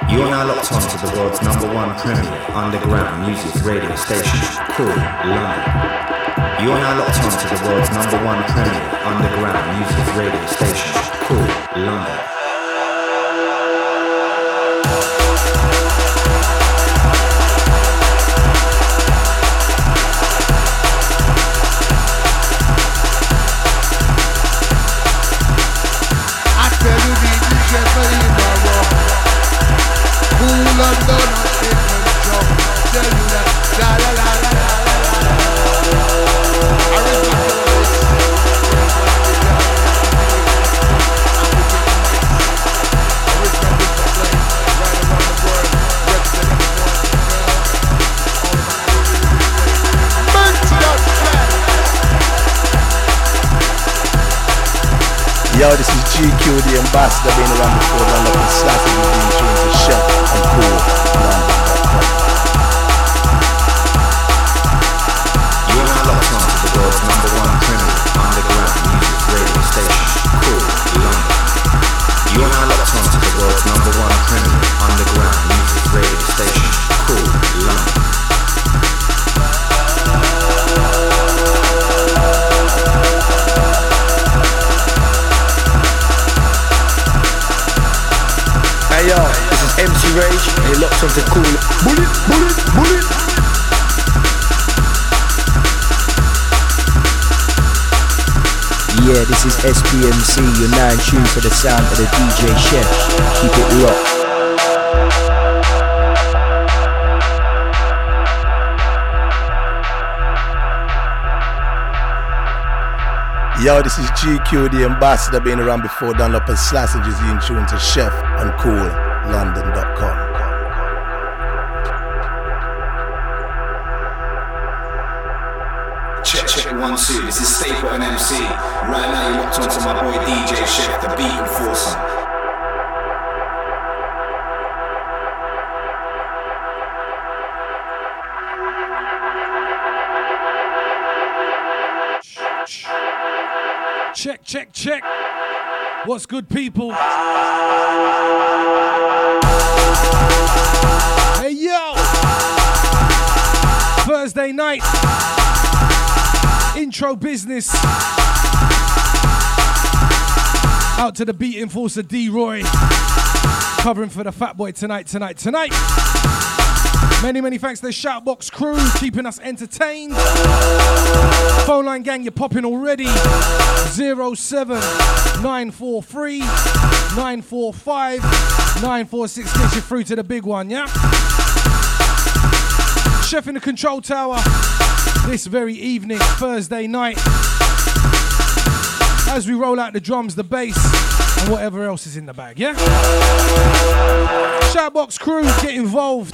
You're now locked on to the world's #1 premier underground music radio station, Cool London. You're now locked on to the world's #1 premier underground music radio station, Cool London. London, tell you that, la la la la la Yo, this is GQ, the ambassador, been around before, done up and slapping with the insurance and chef and cool London.com. You're now locked on to the world's #1 premier underground music radio station, Cool London. You're now locked on to the world's #1 premier underground music radio station, Cool London. Hey yo, this is MC Rage, and you're locked onto Cool Bullet, Bullet, Bullet. Yeah, this is SPMC, you're now in tune to the sound of the DJ Chef. Keep it locked. Yo, this is GQ, the ambassador, been around before, done up and slapping with the insurance and chef on Cool London.com. Check 1 2. This is Staple and MC. Right now you're locked onto my boy DJ Chef, the beat enforcer. Check, check, check. What's good, people? Hey, yo! Thursday night. Intro business. Out to the beat enforcer D-Roy. Covering for the Fat Boy tonight. Many thanks to the Shoutbox crew, keeping us entertained. Phone line gang, you're popping already. 07943 945 946 gets you through to the big one, yeah? Chef in the control tower this very evening, Thursday night. As we roll out the drums, the bass, and whatever else is in the bag, yeah? Shoutbox crew, get involved.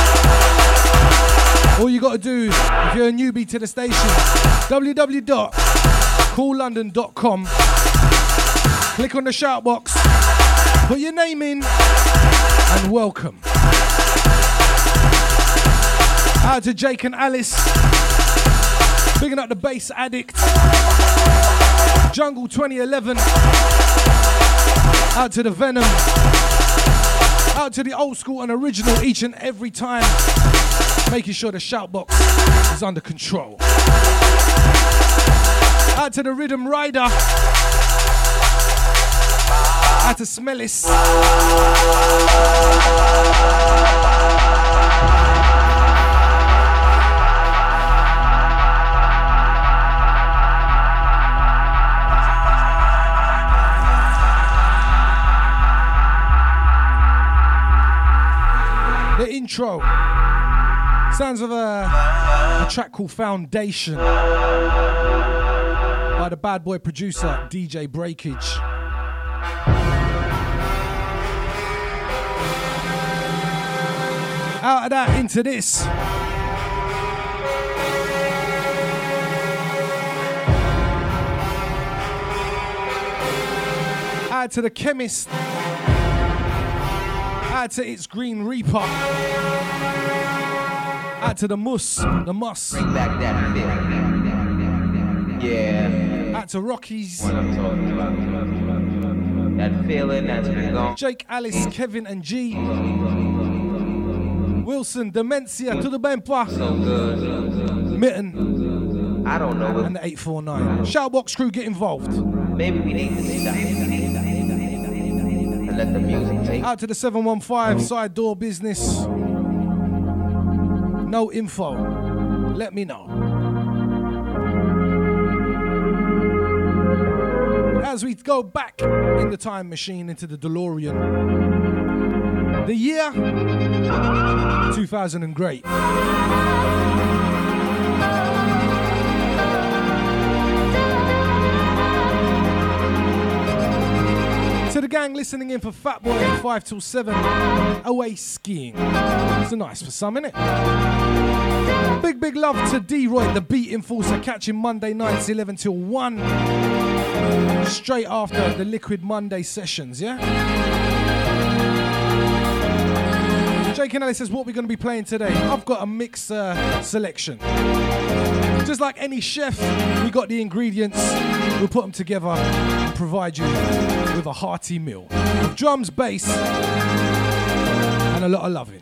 All you gotta do, if you're a newbie to the station, www.coollondon.com. Click on the shoutbox, put your name in, and welcome. Out to Jake and Alice, bigging up the Bass Addict, Jungle 2011. Out to the Venom, out to the old school and original each and every time. Making sure the shoutbox is under control. Out to the Rhythm Rider. Out to Smellis. The intro. Sounds of a track called Foundation by the bad boy producer DJ Breakage. Out of that into this. Out to the Chemist. Out to It's Green Reaper. Out to the Muss. Bring back that bit. Yeah. Out to Rockies. What I'm talking about. That feeling that's been gone. Jake, Alice, Kevin, and G. Wilson, Demencia, tudo bem, pa? So good. Mitten, I don't know. and the 849. Shoutbox crew, get involved. Maybe we need to stop and let the music take. Out to the 715, side door business. No info. Let me know. As we go back in the time machine into the DeLorean, the year 2000 and great. To the gang listening in for Fatboy 5 till 7, away skiing. It's nice for some, innit? Big love to D-Roy, the beat enforcer, catching Monday nights 11 till 1. Straight after the Liquid Monday sessions, yeah? Jake and Alice says, what we're going to be playing today? I've got a mixed selection. Just like any chef, we got the ingredients, we'll put them together and provide you with a hearty meal. With drums, bass, and a lot of loving.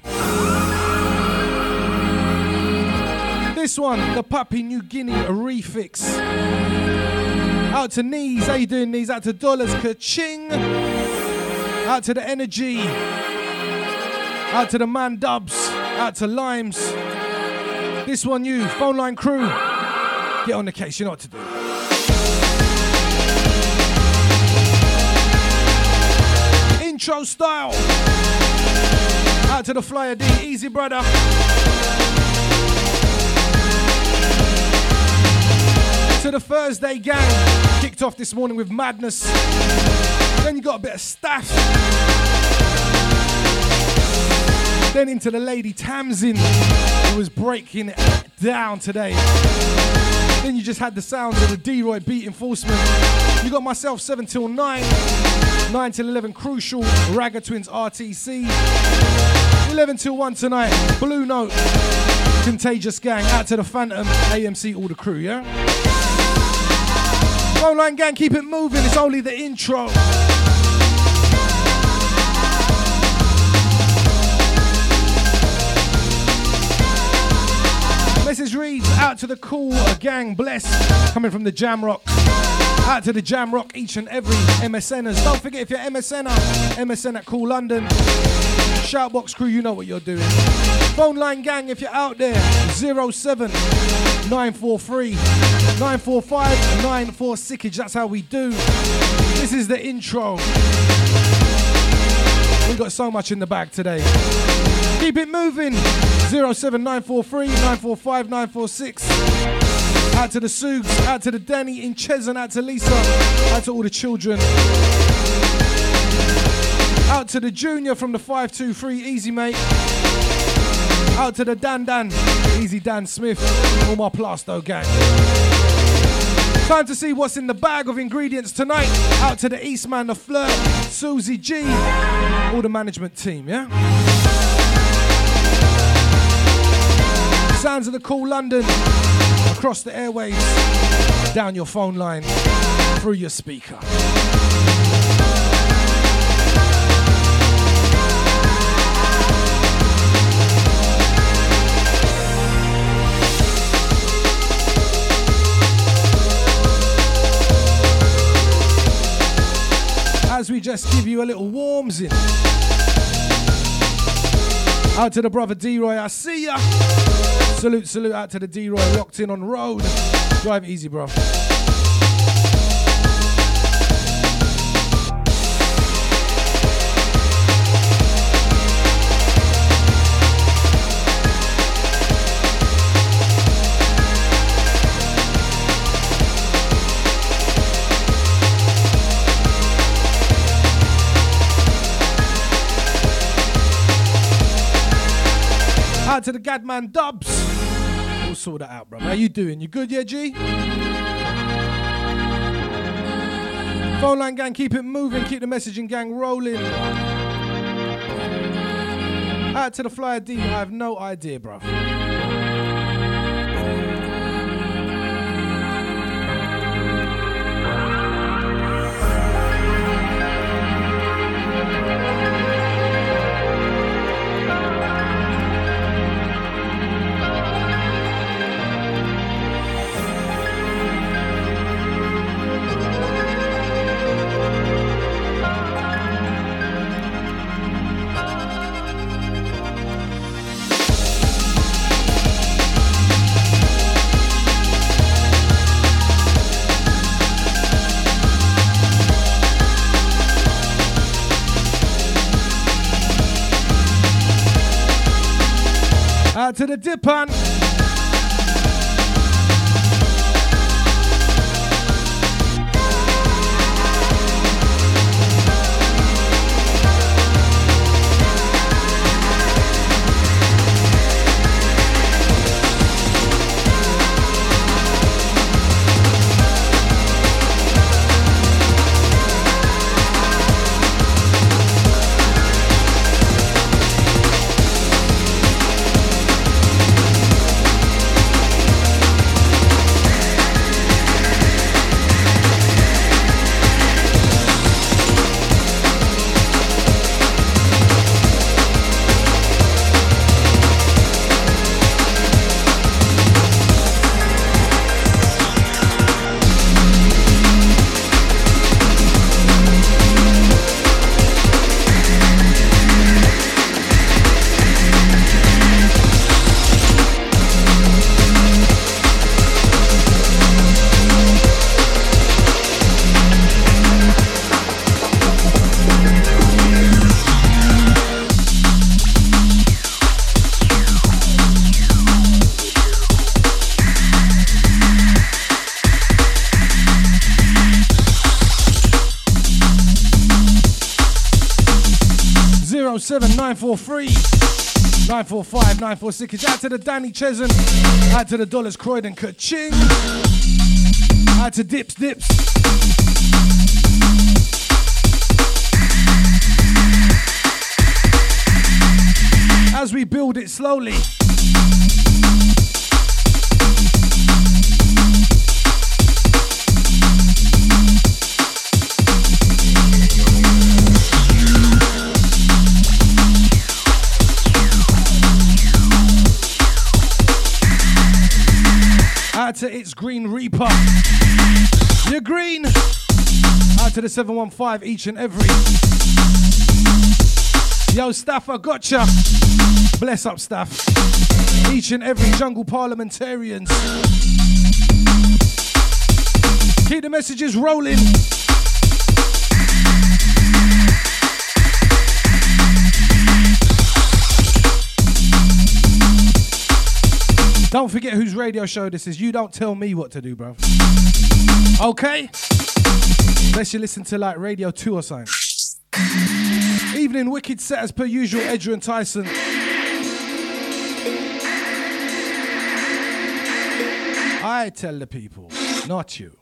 This one, the Papua New Guinea refix. Out to Knees, how you doing, Knees? Out to Dollars, ka-ching. Out to the Energy. Out to the Man Dubs. Out to Limes. This one, you, phone line crew. Get on the case, you know what to do. Intro style. Out to the Flyer D, easy brother. To the Thursday gang, kicked off this morning with Madness. Then you got a bit of Staff. Then into the lady Tamsin, who was breaking it down today. Then you just had the sounds of the D-Roy beat enforcement. You got myself 7 till 9, 9 till 11 Crucial, Ragga Twins RTC. 11 till 1 tonight, Blue Note, Contagious Gang, out to the Phantom, AMC, all the crew, yeah? Phone line gang, keep it moving, it's only the intro. Message reads, out to the cool gang, bless, coming from the Jamrock. Out to the Jamrock, each and every MSNers. Don't forget, if you're MSNer, MSN at Cool London. Shoutbox crew, you know what you're doing. Phone line gang, if you're out there, 07 943 945 946. That's how we do. This is the intro. We got so much in the bag today. Keep it moving. 07 943 945 946. Out to the Sugs, out to the Danny in Chesson, out to Lisa, out to all the children. Out to the Junior from the 523, easy mate. Out to the Dan, easy Dan Smith, all my Plasto gang. Time to see what's in the bag of ingredients tonight. Out to the Eastman, the Flirt, Susie G, all the management team, yeah? Sounds of the Cool London, across the airwaves, down your phone line, through your speaker. As we just give you a little warms in. Out to the brother D-Roy, I see ya. Salute out to the D-Roy, locked in on road. Drive easy, bro. Out to the Gadman Dubs. We'll sort that out, bro. How you doing? You good, yeah, G? Phone line gang, keep it moving. Keep the messaging gang rolling. Out to the Flyer D. I have no idea, bro. Out to the Dipan. Seven 943 945 946. Out to the Danny Chesson. Out to the Dollars Croydon Kaching. Out to Dips. As we build it slowly. Out to It's Green Reaper. You're green. Out to the 715 each and every. Yo, Staff, I gotcha. Bless up, Staff. Each and every jungle parliamentarians. Keep the messages rolling. Don't forget whose radio show this is. You don't tell me what to do, bro. Okay? Unless you listen to like Radio 2 or something. Evening wicked set as per usual, Edger and Tyson. I tell the people, not you.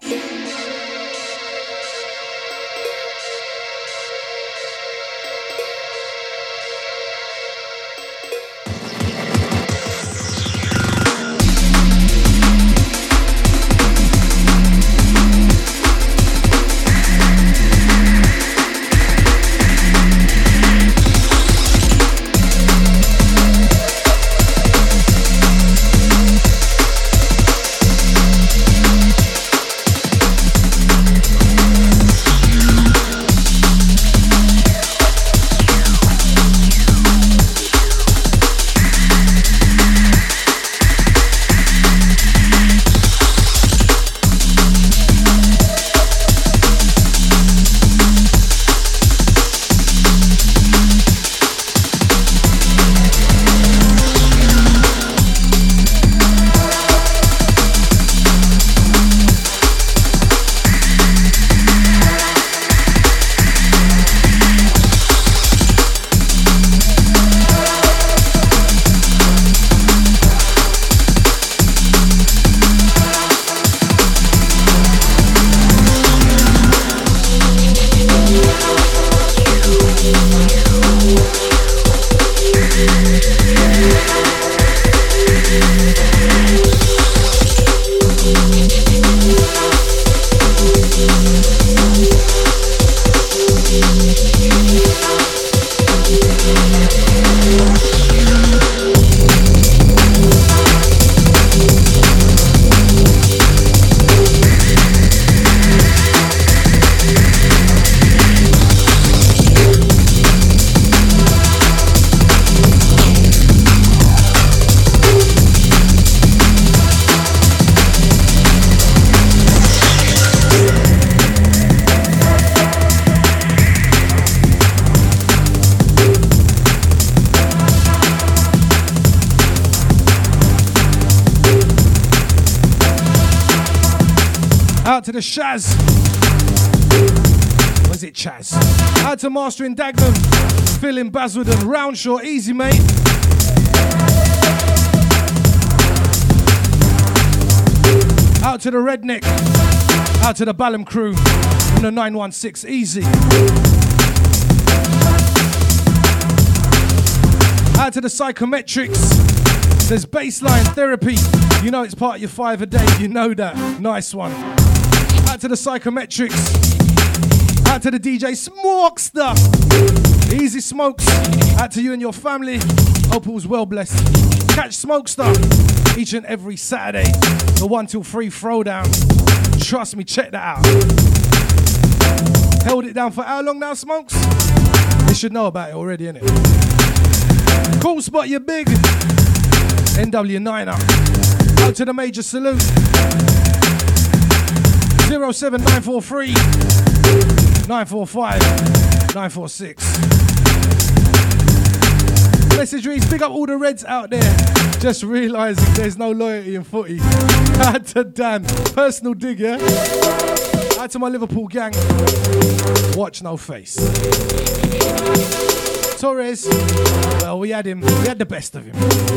Out to the Shaz. Was it Chaz? Out to Mastering Dagnum. Phil in Basildon. Roundshaw. Easy, mate. Out to the Redneck. Out to the Ballum crew. From the 916. Easy. Out to the Psychometrics. There's baseline therapy. You know it's part of your 5 a day. You know that. Nice one. Out to the Psychometrics. Out to the DJ Smokester. Easy Smokes. Out to you and your family. Hope all's well blessed. Catch Smokester each and every Saturday. The 1 till 3 throwdown. Trust me, check that out. Held it down for how long now, Smokes? You should know about it already, innit? Cool spot, you big. NW9er. Out to the major salute. 07943 945 946. Message reads, big up all the Reds out there. Just realising there's no loyalty in footy. Out to Dan. Personal dig, yeah? Out to my Liverpool gang. Watch no face. Torres, well, we had him. We had the best of him.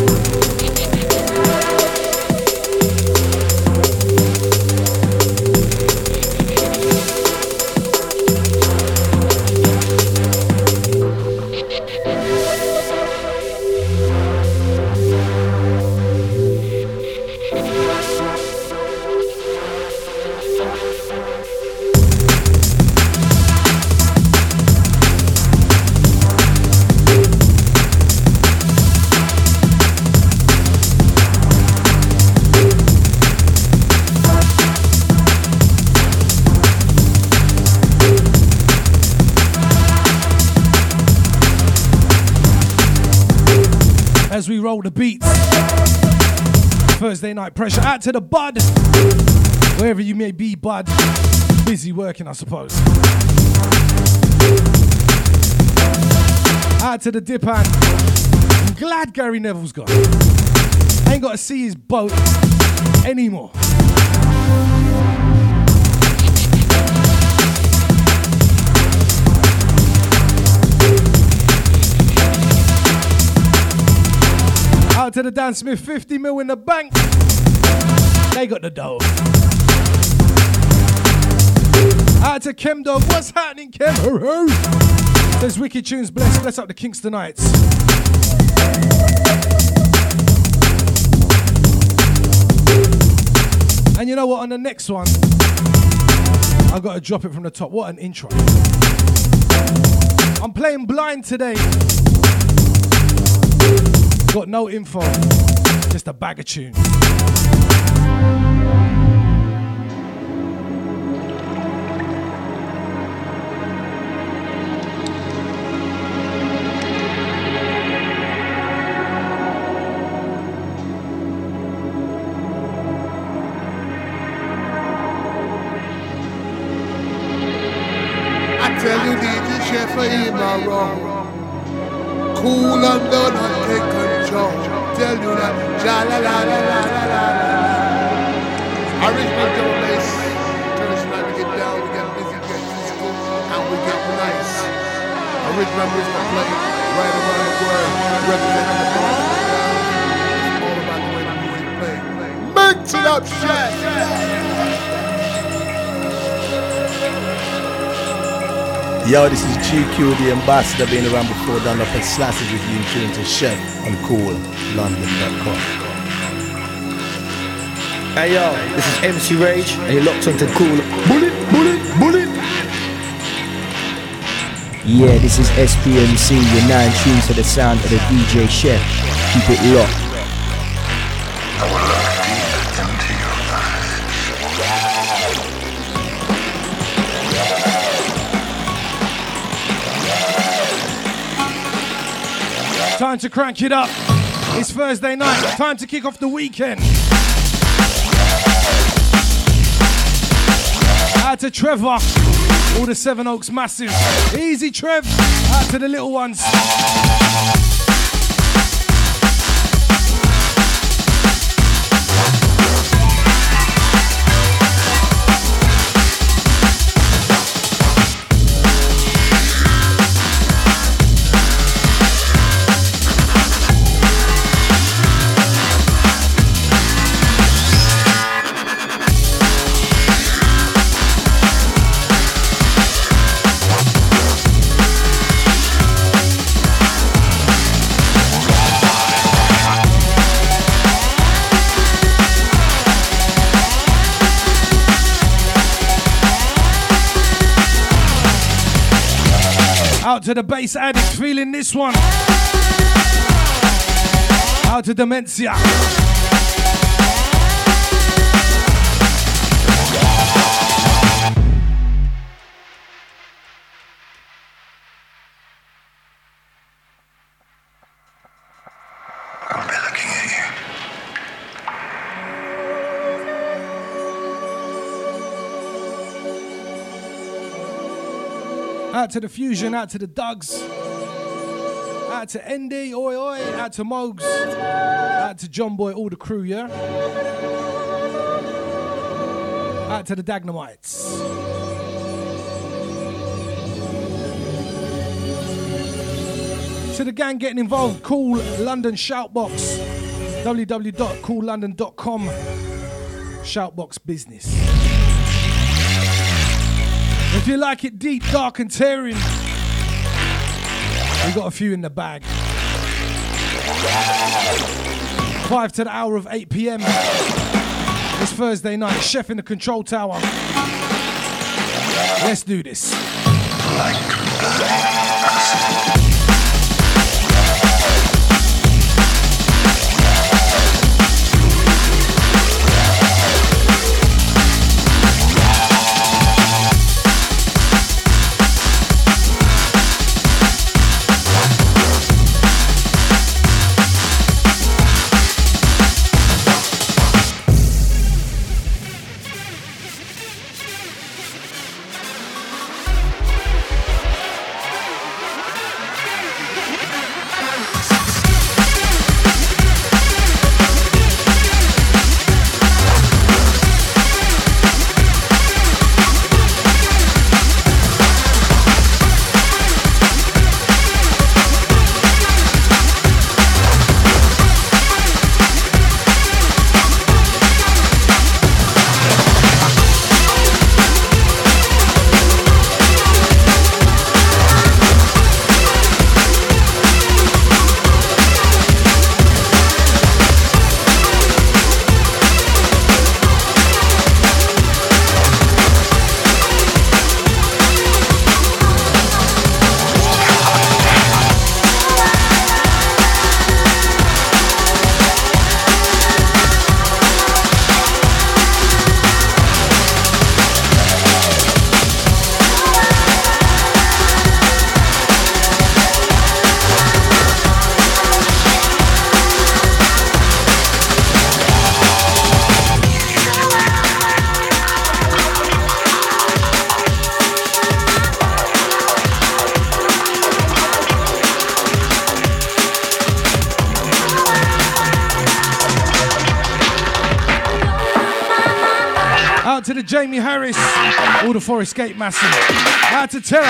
As we roll the beats. Thursday night pressure. Out to the Bud. Wherever you may be, Bud. Busy working, I suppose. Out to the Dipan. I'm glad Gary Neville's gone. I ain't got to see his boat anymore. Out to the Dan Smith, 50 mil in the bank. They got the dough. Out to Chem Dog, what's happening, Chem? There's Wicked Tunes, bless up the Kingstonites. And you know what, on the next one, I've got to drop it from the top. What an intro. I'm playing blind today. Got no info, just a bag of tunes. I tell you, DJ Chef, I ain't not wrong. Cool and done and take control. Tell you that, ja la la la la la la la. Original double bass. Traditional, we get down, we get busy, get physical, and we get nice. Original music play right around the world, representing the bars. It's all about the way the music play. Mix it up, Chef. Yo, this is GQ, the ambassador, been around before, done up and slashes with you in tune to Chef on CoolLondon.com. Hey yo, this is MC Rage, and you're locked onto Cool. Bullet. Yeah, this is SPMC, you're now in tune to the sound of the DJ Chef. Keep it locked. I will look deep into your eyes. Time to crank it up. It's Thursday night. Time to kick off the weekend. Out to Trevor. All the Seven Oaks massive. Easy, Trev. Out to the little ones. Out to the bass addict, feeling this one. Out to Dementia. I'll be looking at you. Out to the Fusion, out to the Dugs. Out to Endy, oi oi, out to Mogs, out to John Boy, all the crew, yeah? Out to the Dynamites. To the gang getting involved, Cool London Shoutbox, www.coollondon.com, Shoutbox business. If you like it deep, dark and tearing, we got a few in the bag. 5 to the hour of 8 p.m. It's Thursday night. Chef in the control tower. Let's do this. To the Jamie Harris, all the Forest Gate Massive. Out to Terra.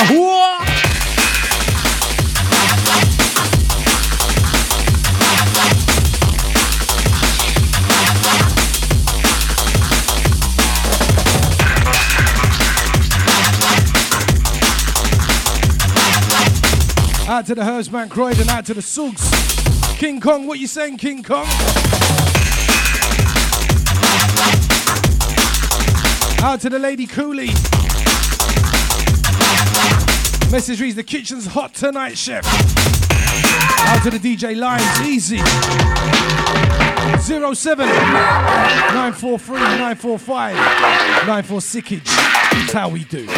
Out to the Hersman Croydon, out to the Sugs. King Kong, what you saying, King Kong? Out to the Lady Cooley. Message reads, the kitchen's hot tonight, chef. Out to the DJ Lines, easy. 07 943 945 94 Sickage. That's how we do.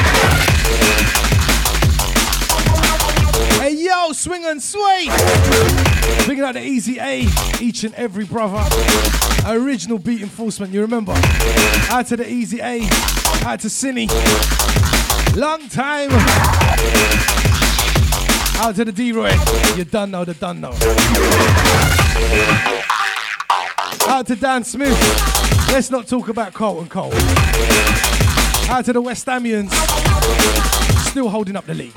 Hey yo, swing and sway. Picking out the Easy A, each and every brother. Original beat enforcement, you remember? Out to the Easy A, out to Cinny. Long time. Out to the D-Roy. You done know the done know. Out to Dan Smith. Let's not talk about Carlton Cole. Out to the West Hamians. Still holding up the league.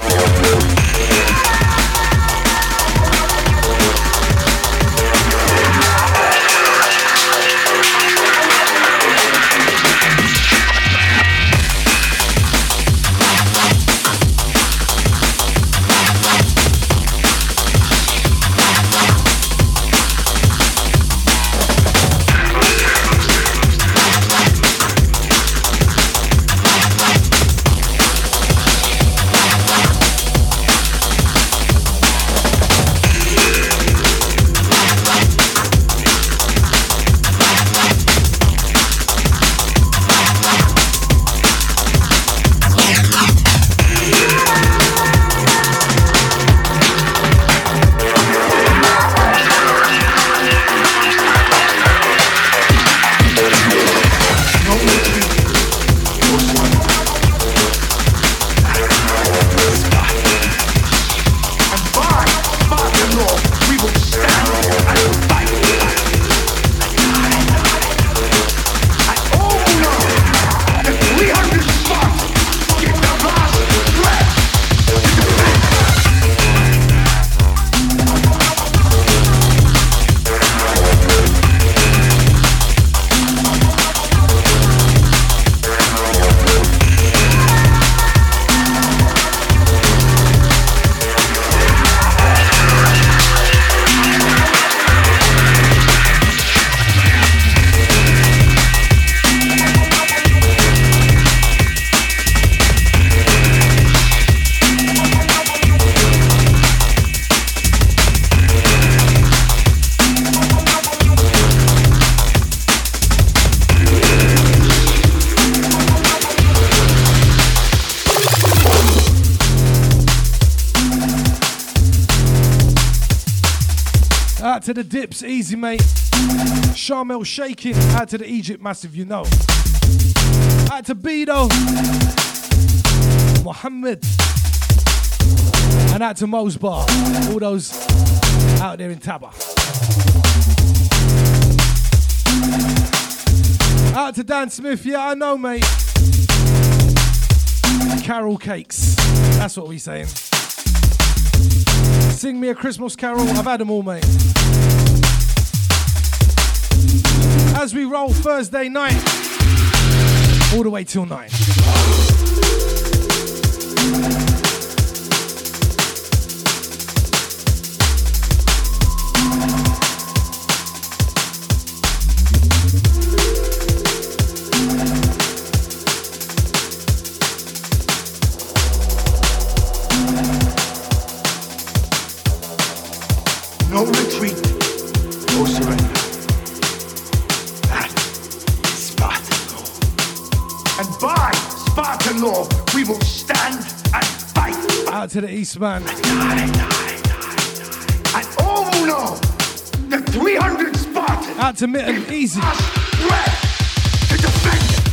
Out to the Dips, easy mate. Sharmel shaking. Out to the Egypt massive, you know. Out to Bido. Mohammed. And out to Mo's Bar. All those out there in Taba. Out to Dan Smith, yeah, I know, mate. Carol cakes, that's what we saying. Sing me a Christmas carol, I've had them all, mate. As we roll Thursday night, all the way till 9. No retreat, no surrender. That is Spartan law. And by Spartan law, we will stand and fight. Out to the Eastman. And all who know the 300 Spartans. Out to Mitten, easy. Us bread to defend it.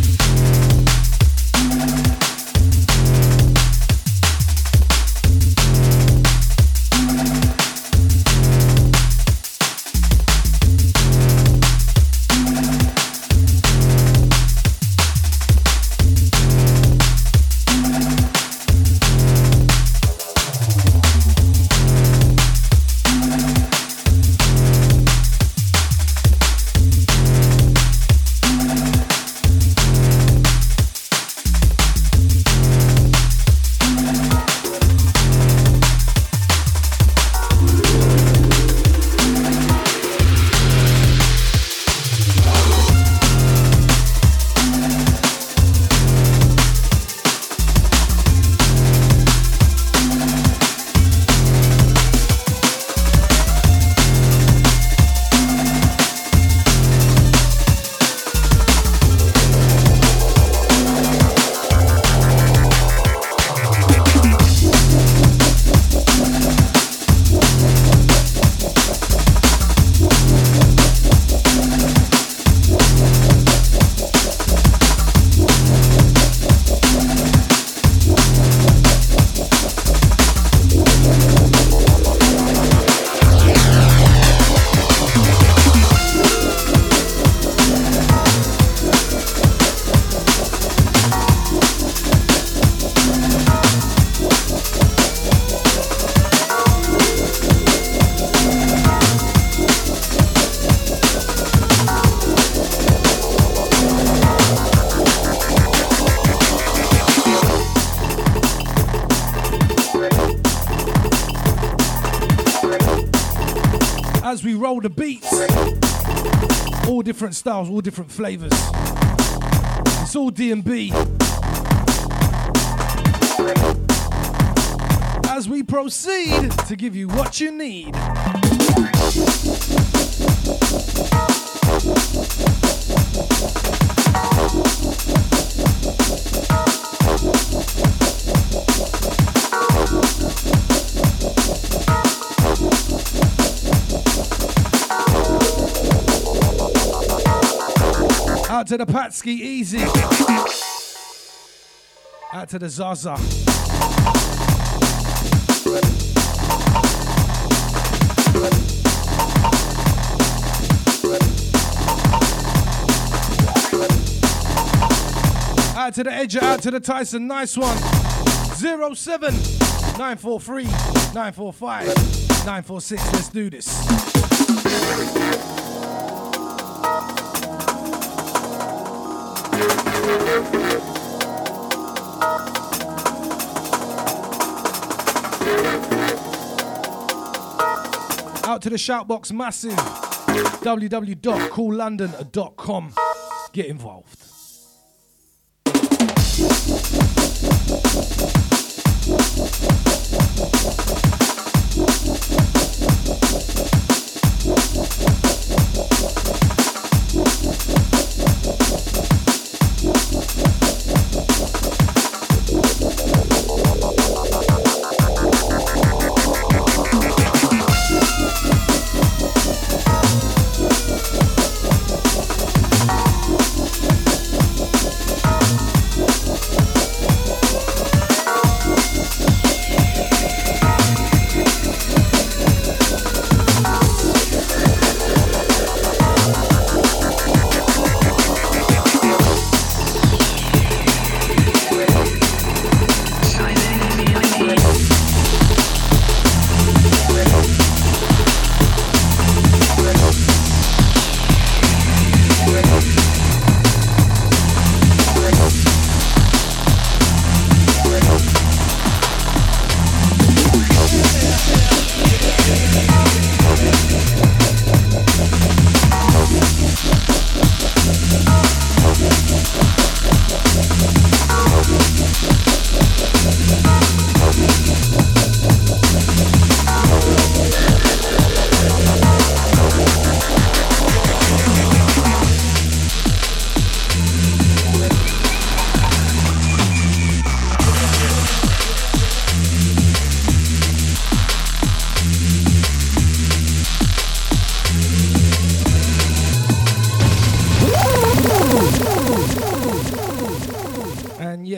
As we roll the beats, all different styles, all different flavors. It's all D&B. As we proceed to give you what you need. Out to the Patsky, easy. Out to the Zaza. Out to the Edger, out to the Tyson, nice one. 07 943 945 946, let's do this. Out to the Shoutbox Massive, www.coollondon.com. Get involved.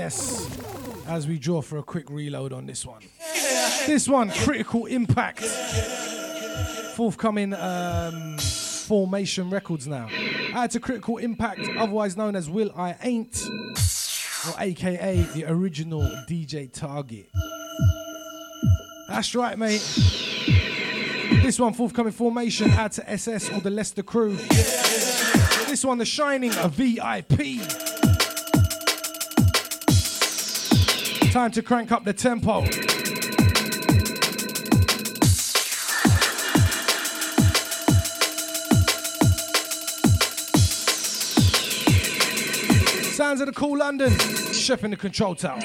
SS as we draw for a quick reload on this one. This one, Critical Impact. Forthcoming Formation Records now. Out to Critical Impact, otherwise known as Will I Ain't, or AKA the original DJ Target. That's right, mate. This one, forthcoming Formation, out to SS or the Leicester crew. This one, The Shining, a VIP. Time to crank up the tempo. Sounds of the Cool London, Chef in the control tower.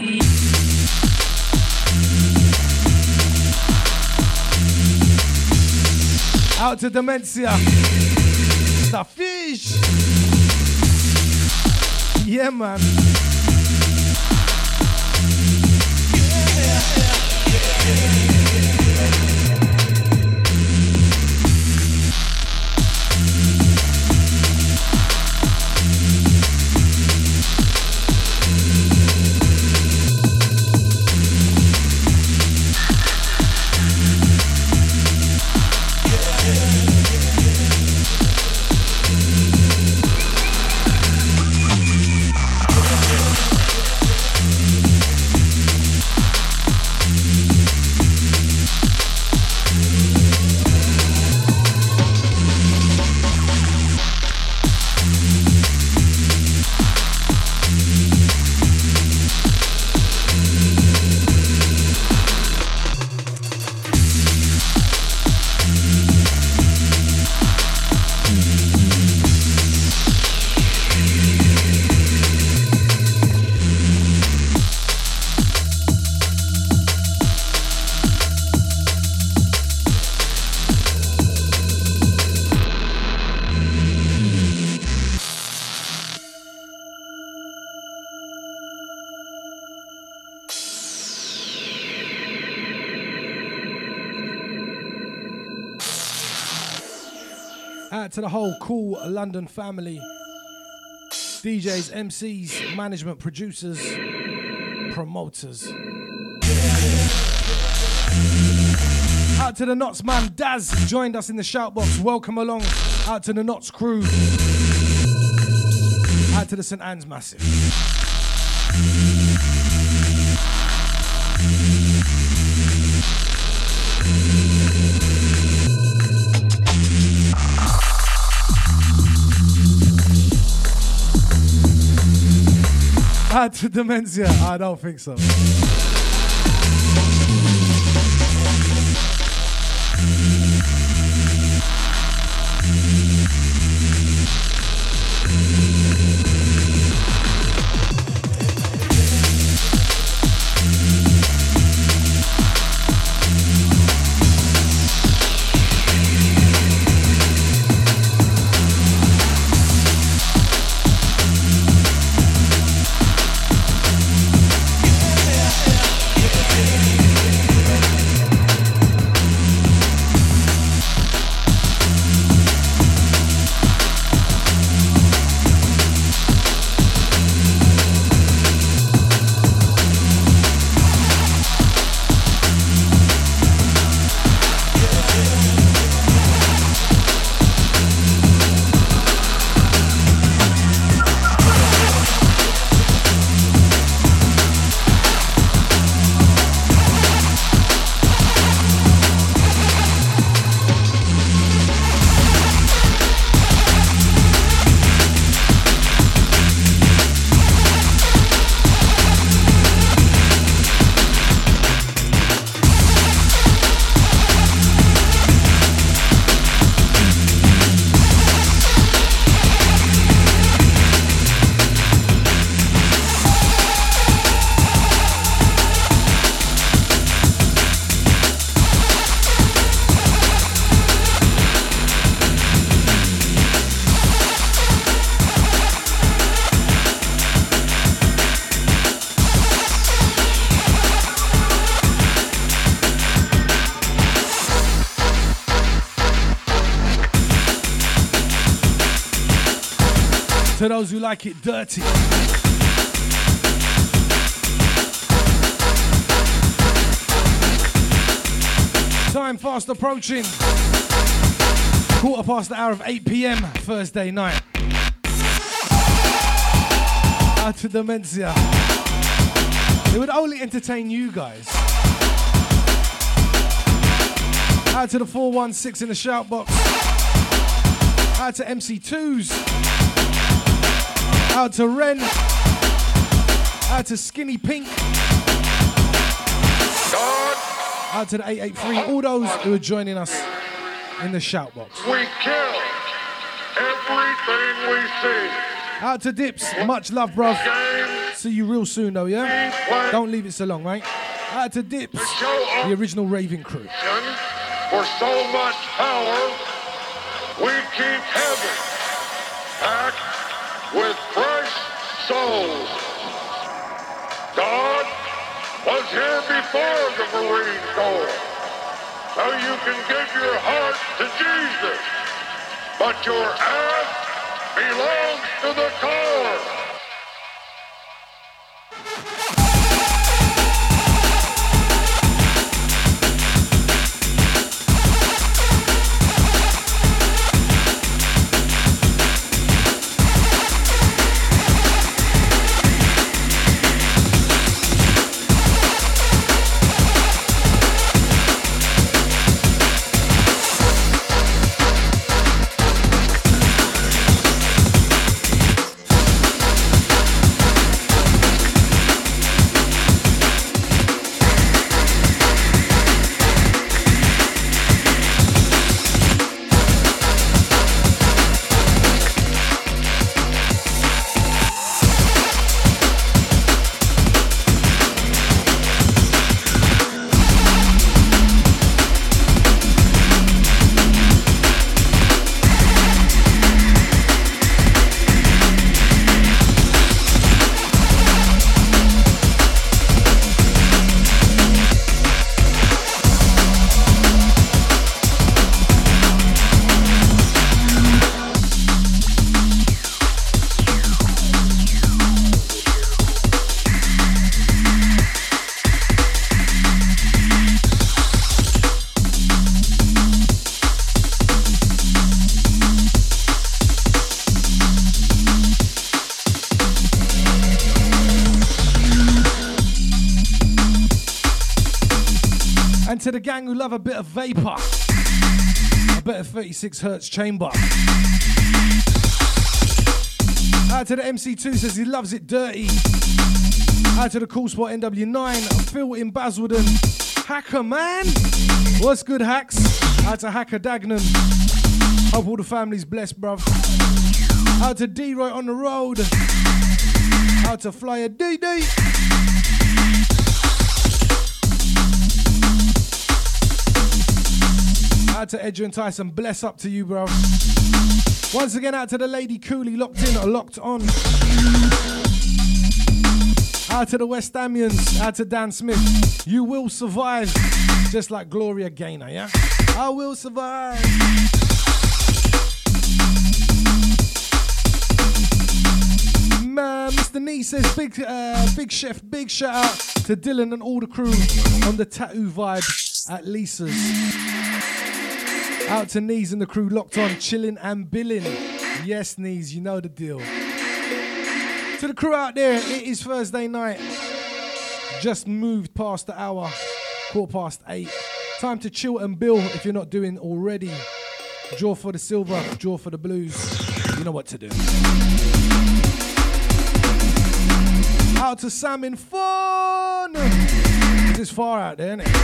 Out to Dementia, the fish. Yeah, man. Out to the whole Cool London family. DJs, MCs, management, producers, promoters. Out to the Knots man, Daz joined us in the shout box. Welcome along. Out to the Knots crew. Out to the St. Anne's Massive. Out to Dementia. I don't think so. To those who like it dirty. Time fast approaching. 1/4 of 8 p.m. Thursday night. Out to Dementia. It would only entertain you guys. Out to the 416 in the shout box. Out to MC2s. Out to Ren. Out to Skinny Pink. Out to the 883. All those who are joining us in the shout box. We kill everything we see. Out to Dips. Much love, bruv. See you real soon, though, yeah? Don't leave it so long, right? Out to Dips. The original raving crew. For so much power, we keep heaven packed with fresh souls. God was here before the Marine Corps, so you can give your heart to Jesus, but your ass belongs to the Corps. To the gang who love a bit of vapor, a bit of 36 hertz chamber. Out to the MC2 says he loves it dirty. Out to the Cool Spot NW9, Phil in Basildon. Hacker man, what's good hacks? Out to Hacker Dagenham. Hope all the family's blessed, bruv. Out to D-Roy on the road. Out to Flyer DD. Out to Edger and Tyson, bless up to you, bro. Once again, out to the Lady Cooley, locked in or locked on. Out to the West Hamians, out to Dan Smith. You will survive, just like Gloria Gaynor, yeah? I will survive. Mr. Nee says, big chef, big shout out to Dylan and all the crew on the tattoo vibe at Lisa's. Out to Knees and the crew locked on, chilling and billing. Yes, Knees, you know the deal. To the crew out there, it is Thursday night. Just moved past the hour, 8:15. Time to chill and bill if you're not doing already. Draw for the silver, draw for the blues. You know what to do. Out to Sam in Fun. It's far out there, isn't it?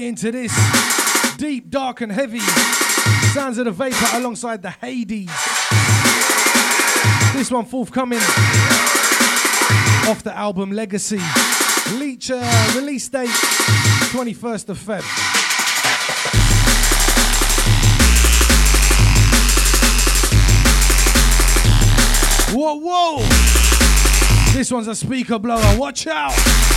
straight into this. Deep, dark and heavy. Sounds of the Vapor alongside the Hades. This one forthcoming off the album Legacy. Leech release date 21st of Feb. Whoa, whoa! This one's a speaker blower. Watch out!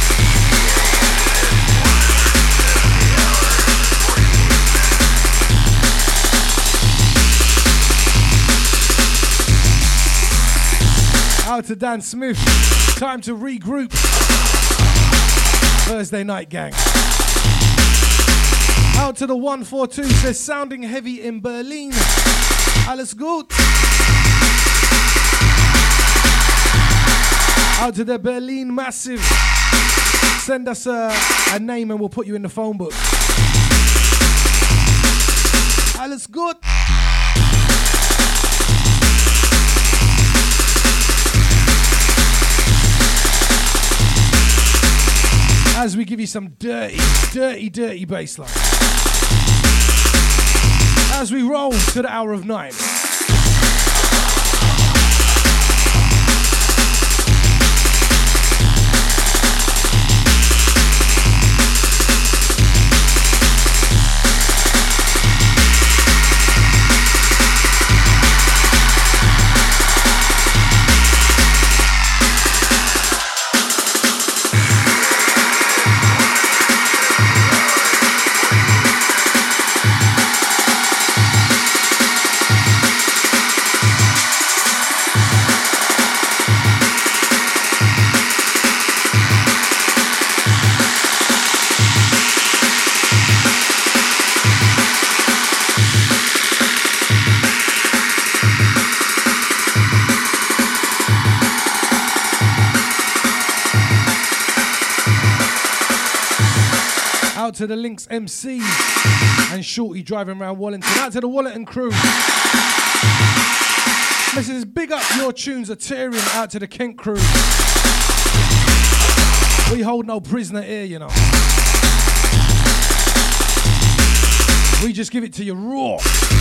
Out to Dan Smith. Time to regroup. Thursday night gang. Out to the 142. Says sounding heavy in Berlin. Alles gut. Out to the Berlin Massive. Send us a name and we'll put you in the phone book. Alles gut. As we give you some dirty, dirty, dirty bassline. As we roll to the hour of 9. To the Lynx MC and Shorty driving around Wallington. Out to the Wallerton crew. This is big up your tunes are tearing. Out to the Kent crew. We hold no prisoner here, you know. We just give it to you raw.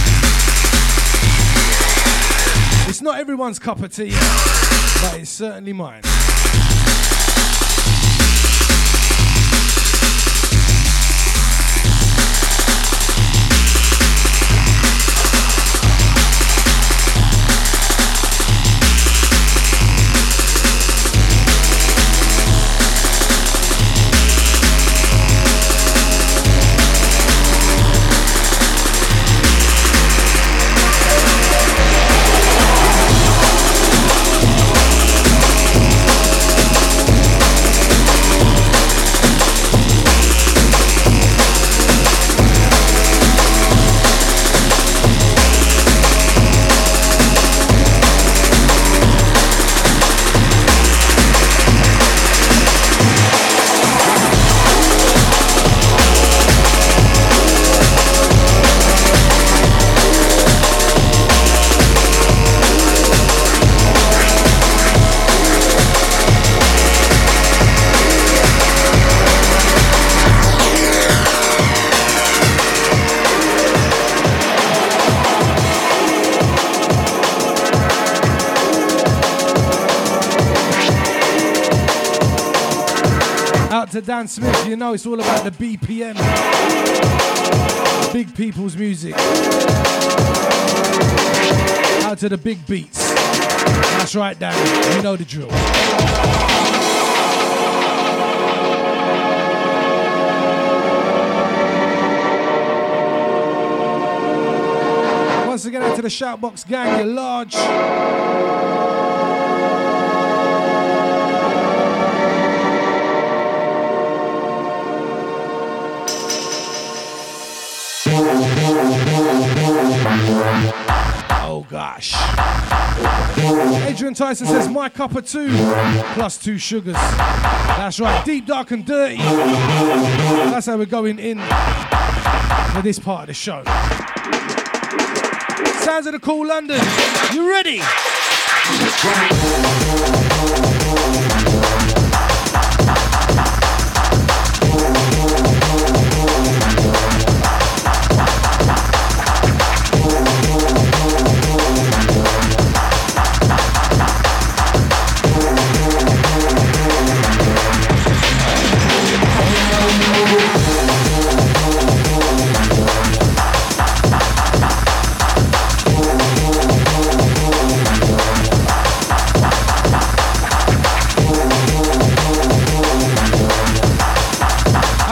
It's not everyone's cup of tea, but it's certainly mine. To Dan Smith, you know it's all about the BPM. Big people's music. Out to the big beats. That's right, Dan. You know the drill. Once again, out to the Shoutbox gang, you're large. Oh gosh. Adrian Tyson says my cup of 2 plus 2 sugars. That's right, deep, dark and dirty. That's how we're going in for this part of the show. Sounds of the Cool London. You ready?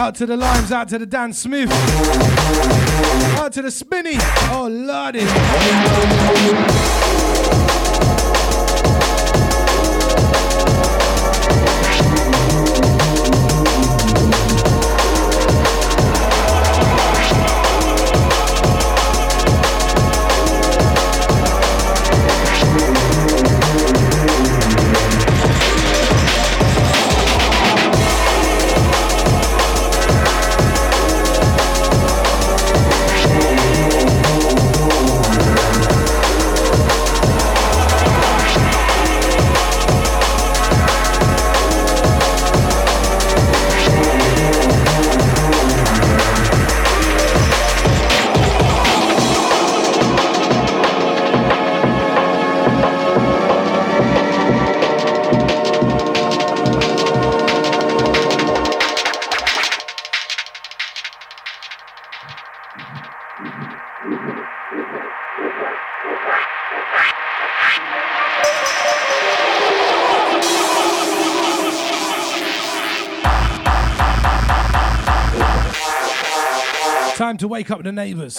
Out to the Limes, out to the Dan Smith. Out to the Spinny. Oh, lordy. Time to wake up the neighbours.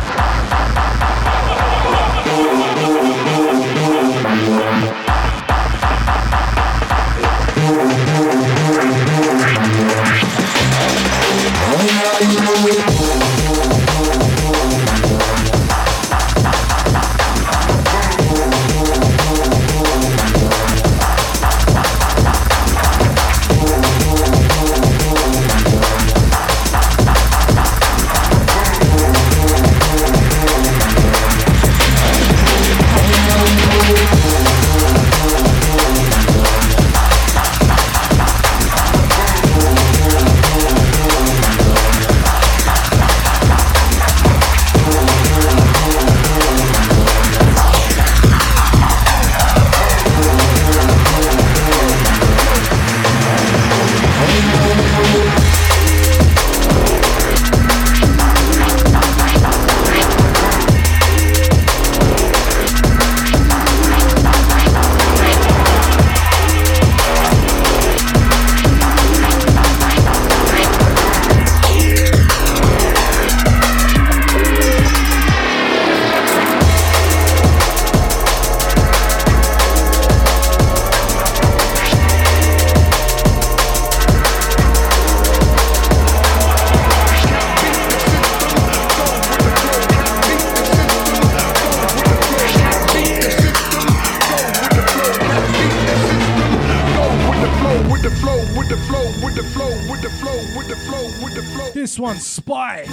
This one, Spy.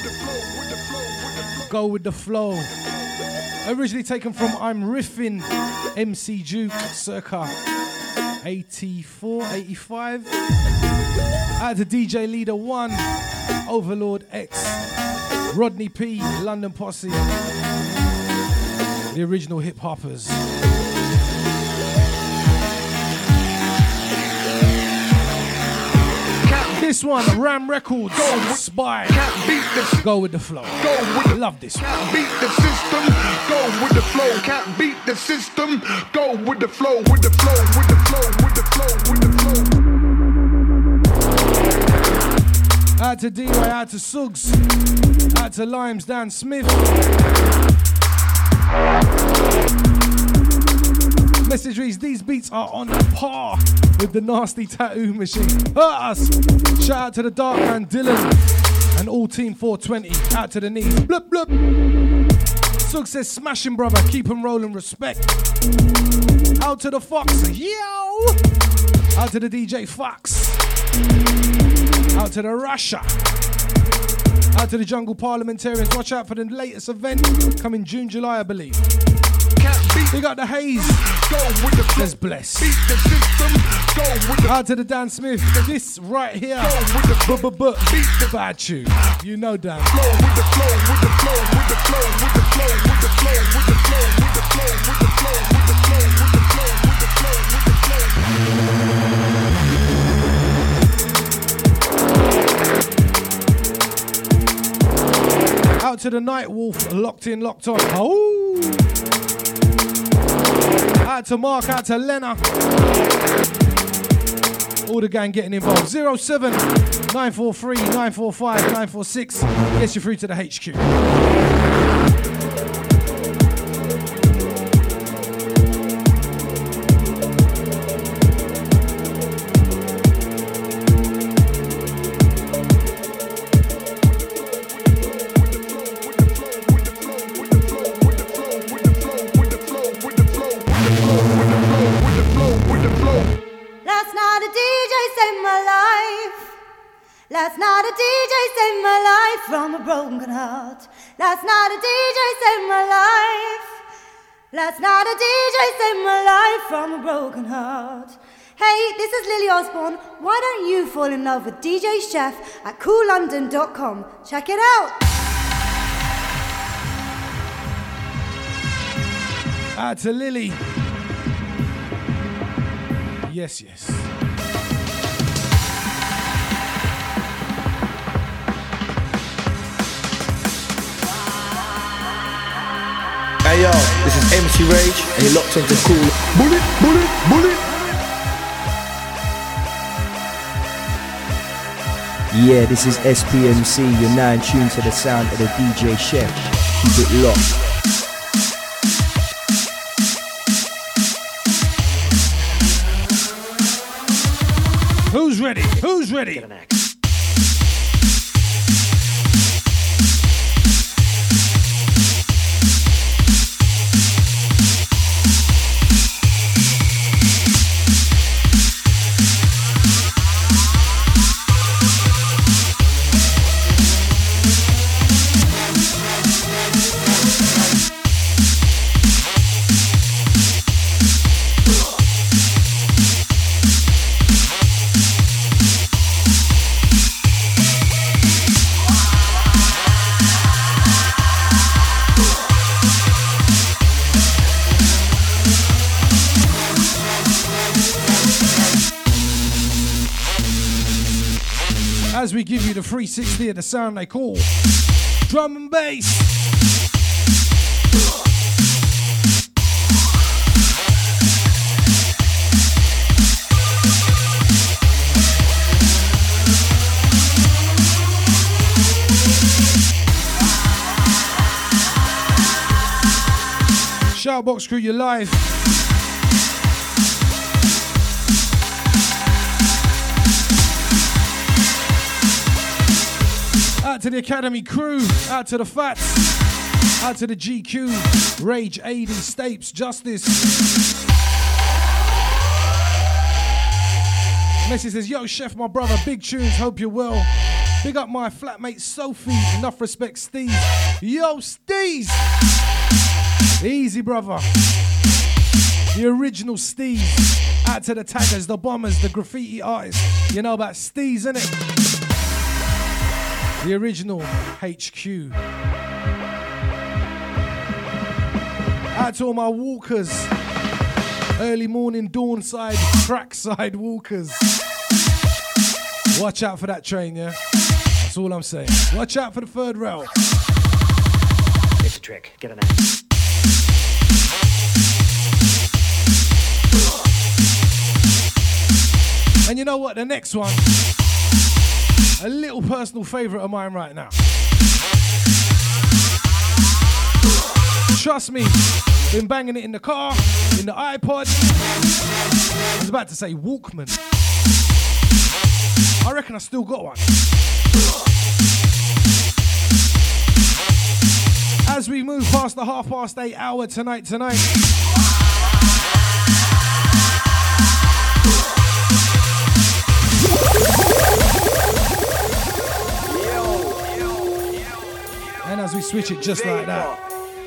Go with the flow. Originally taken from I'm Riffin' MC Duke circa 84, 85. Out to DJ Leader 1, Overlord X, Rodney P, London Posse, the original hip hoppers. This one, Ram Records, Spy. Go with the flow. Love this one. Can't beat the system. Go with the flow. Can't beat the system. Go with the flow. With the flow. With the flow. With the flow. With the flow. Out to D-Ray, out to Suggs, out to Limes, Dan Smith. Message reads, these beats are on par with the Nasty Tattoo Machine. Hurt us. Shout out to the Dark Man Dylan and all Team 420. Out to the knees. Blup, blup. Suggs says, smashing brother, keep 'em rolling, respect. Out to the Fox, yo! Out to the DJ Fox. Out to the Russia. Out to the Jungle Parliamentarians. Watch out for the latest event coming June, July, I believe. We got the Haze. Let's bless. Out to the Dan Smith. This right here. Bad tune. You know Dan. Out to the Night Wolf, locked in, locked on. Oh! Out to Mark, out to Lena. All the gang getting involved. 07 943 945 946 gets you through to the HQ. Last night a DJ saved my life from a broken heart. Last night a DJ saved my life. Last night a DJ saved my life from a broken heart. Hey, this is Lily Osborne. Why don't you fall in love with DJ Chef at coollondon.com? Check it out. Out to Lily. Yes, yes. Hey yo, this is MC Rage, and you're locked onto Cool. Bullet, bullet, bullet. Yeah, this is SPMC. You're now in tune to the sound of the DJ Chef. Keep it locked. Who's ready? Who's ready? As we give you the 360 of the sound they call drum and bass. Shoutbox crew, you're live. Out to the Academy crew, out to the Fats, out to the GQ, Rage, AD, Stapes, Justice. Message says, yo, Chef, my brother, big tunes, hope you're well. Big up my flatmate Sophie, enough respect, Steve. Yo, Steez! Easy, brother. The original Steez. Out to the taggers, the bombers, the graffiti artists. You know about Steez, innit? The original HQ. Out to all my walkers. Early morning, dawn side, crack side walkers. Watch out for that train, yeah? That's all I'm saying. Watch out for the third rail. It's a trick. Get an axe. And you know what? The next one, a little personal favourite of mine right now. Trust me, been banging it in the car, in the iPod. I was about to say Walkman. I reckon I still got one. As we move past the 8:30 hour tonight. And as we switch it just like that.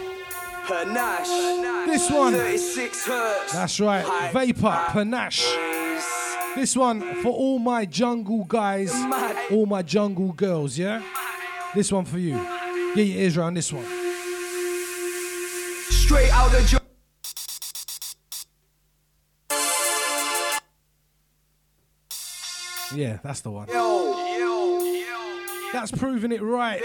This one, that's right, Vapor, Panache. This one for all my jungle guys, all my jungle girls, yeah? This one for you. Get your ears around this one. Straight out of Yeah, that's the one. That's proving it right.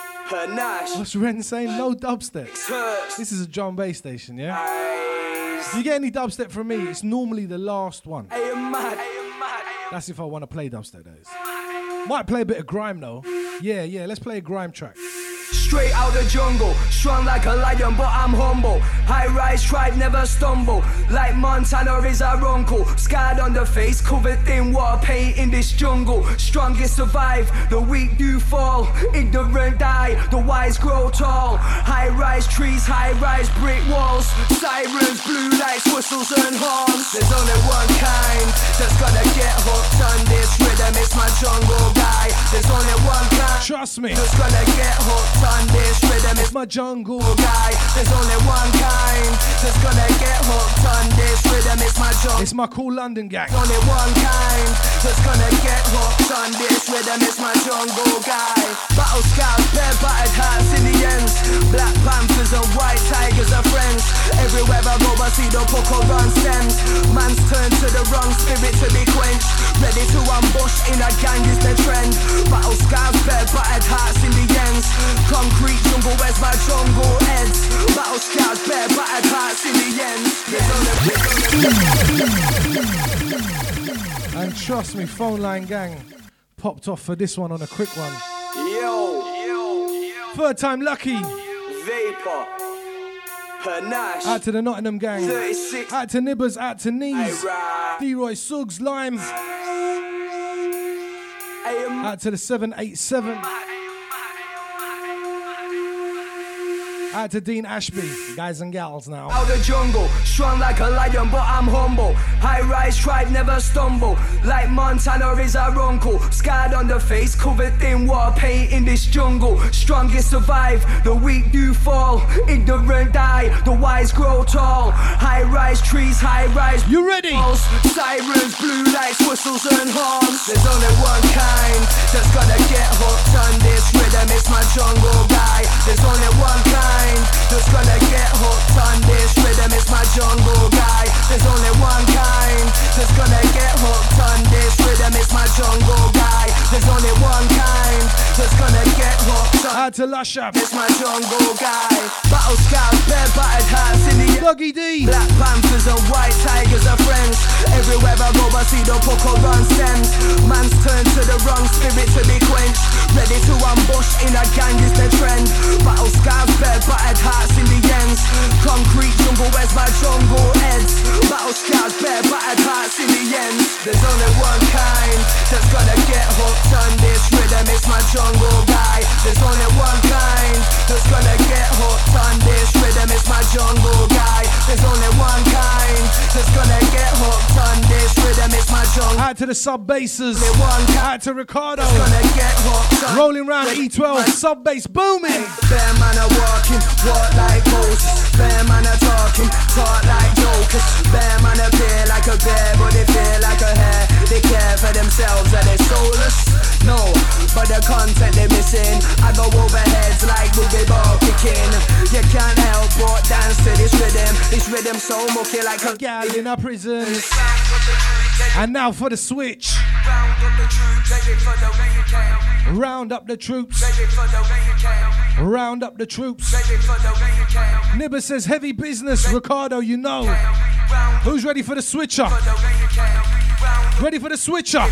What's Ren saying? No dubstep. This is a drum bass station, yeah? You get any dubstep from me, it's normally the last one. That's if I want to play dubstep, that is. Might play a bit of grime though. Yeah, let's play a grime track. Straight out the jungle, strong like a lion, but I'm humble. High rise tribe, never stumble. Like Montana is our uncle. Scarred on the face, covered in water paint in this jungle. Strongest survive, the weak do fall. Ignorant die, the wise grow tall. High rise trees, high rise brick walls. Sirens, blue lights, whistles and horns. There's only one kind that's gonna get hooked on this rhythm. It's my jungle guy. There's only one kind. Trust me. That's gonna get hooked on this rhythm. It's my jungle guy. There's only one kind that's gonna get hooked on this rhythm. It's my jungle. It's my Cool London gang. There's only one kind that's gonna get hooked on this rhythm. It's my jungle guy. Battle scouts, bare battered hearts in the ends. Black panthers and white tigers are friends. Everywhere I go I see the poco run stems. Man's turned to the wrong spirit to be quenched. Ready to ambush in a gang is the trend. Battle scouts, bare battered hearts in the ends. Concrete jungle, where's my jungle heads? Battle scouts, bare battered hearts in the ends. And trust me, Phone Line Gang popped off for this one on a quick one. Yo. Third time lucky. Vapor. Panache. Out to the Nottingham Gang. 36. Out to Nibbers, out to Knees. D-Roy, Suggs, Lime. Out to the 787. Out to Dean Ashby, guys and gals now. Out the jungle, strong like a lion, but I'm humble. High rise tribe, never stumble. Like Montana is our uncle. Scarred on the face, covered in water paint in this jungle. Strongest survive, the weak do fall. Ignorant die, the wise grow tall. High rise trees, high rise. You ready? Sirens, blue lights, whistles and horns. There's only one kind that's gonna get hooked on this rhythm. It's my jungle guy. There's only one kind that's gonna get hooked on this rhythm. It's my jungle guy. There's only one kind that's gonna get hooked on this rhythm. It's my jungle guy. There's only one kind that's gonna get hooked on. Out to Lush Up. It's my jungle guy. Battle scouts, bare battered hearts in the Doggy D. Black panthers and white tigers are friends. Everywhere I go I see the poco run stems. Man's turned to the wrong spirit to be quenched. Ready to ambush in a gang is the trend. Battle scouts, bare battered hearts in the ends. Concrete jungle, where's my jungle heads? Battle scouts, bare battered hearts in the ends. There's only one kind that's gonna get hooked on this rhythm. It's my jungle guy. There's only one kind that's gonna get hooked on this rhythm. It's my jungle guy. There's only one kind that's gonna get hooked on this rhythm. It's my jungle. Out to the sub basses. Out to Ricardo. Gonna get hooked on. Rolling round E12, sub bass booming. Bear man are walking, walk like Moses. Bear man are talking, talk like jokers. Bear man appear like a bear, but they feel like a hare. They care for themselves and they're soulless. No, but the content they're missing. I go over heads like Boogie Ball kicking. You can't help but dance to this rhythm. This rhythm so mucky like a gal in a prison. And now for the switch. Round up the troops. Round up the troops. Nibber says heavy business. Ricardo, you know. Who's ready for the switcher? Ready for the switcher?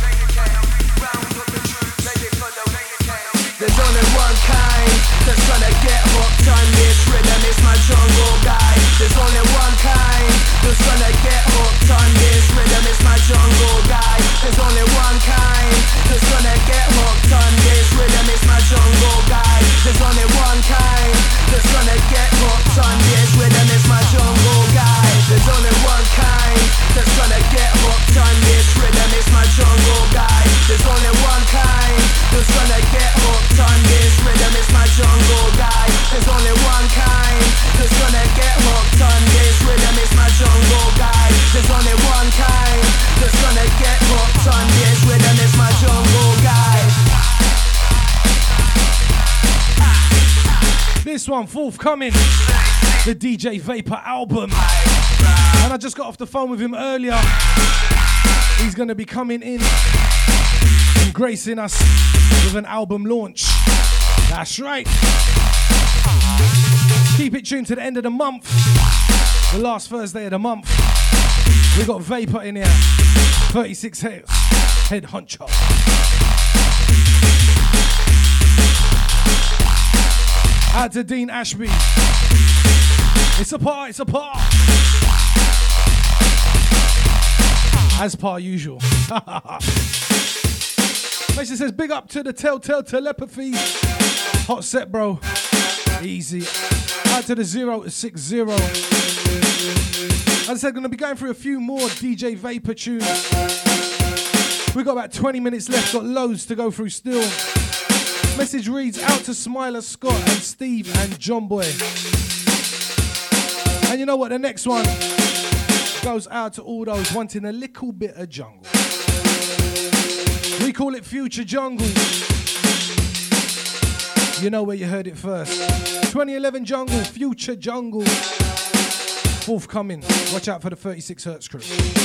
There's only one kind that's gonna get hooked on this rhythm. It's my jungle guy. There's only one kind that's gonna get hooked on this rhythm. It's my jungle guy. There's only one kind that's gonna get hooked on this rhythm. It's my jungle guy. There's only one kind that's gonna get hooked on this rhythm. It's my jungle guy. There's only one kind that's gonna get hooked on this rhythm. It's my jungle guy. There's only one kind that's gonna get hooked on this rhythm. It's my jungle guy. There's only one kind that's gonna get hooked on this rhythm. It's my jungle guy. There's only one kind that's gonna get hooked on this rhythm. It's my jungle guy. This one forthcoming, the DJ Vapor album. And I just got off the phone with him earlier. He's gonna be coming in and gracing us with an album launch. That's right. Keep it tuned to the end of the month. The last Thursday of the month. We got Vapor in here. 36 head honcho. Out to Dean Ashby. It's a par, it's a par. As per usual. Message says, big up to the Telltale Telepathy. Hot set, bro. Easy. Out to the 0 to 60. As I said, going to be going through a few more DJ Vapor tunes. We've got about 20 minutes left, got loads to go through still. Message reads, out to Smiler, Scott and Steve and John Boy. And you know what, the next one goes out to all those wanting a little bit of jungle. We call it Future Jungle. You know where you heard it first. 2011 Jungle, Future Jungle. Forthcoming. Watch out for the 36 Hertz crew.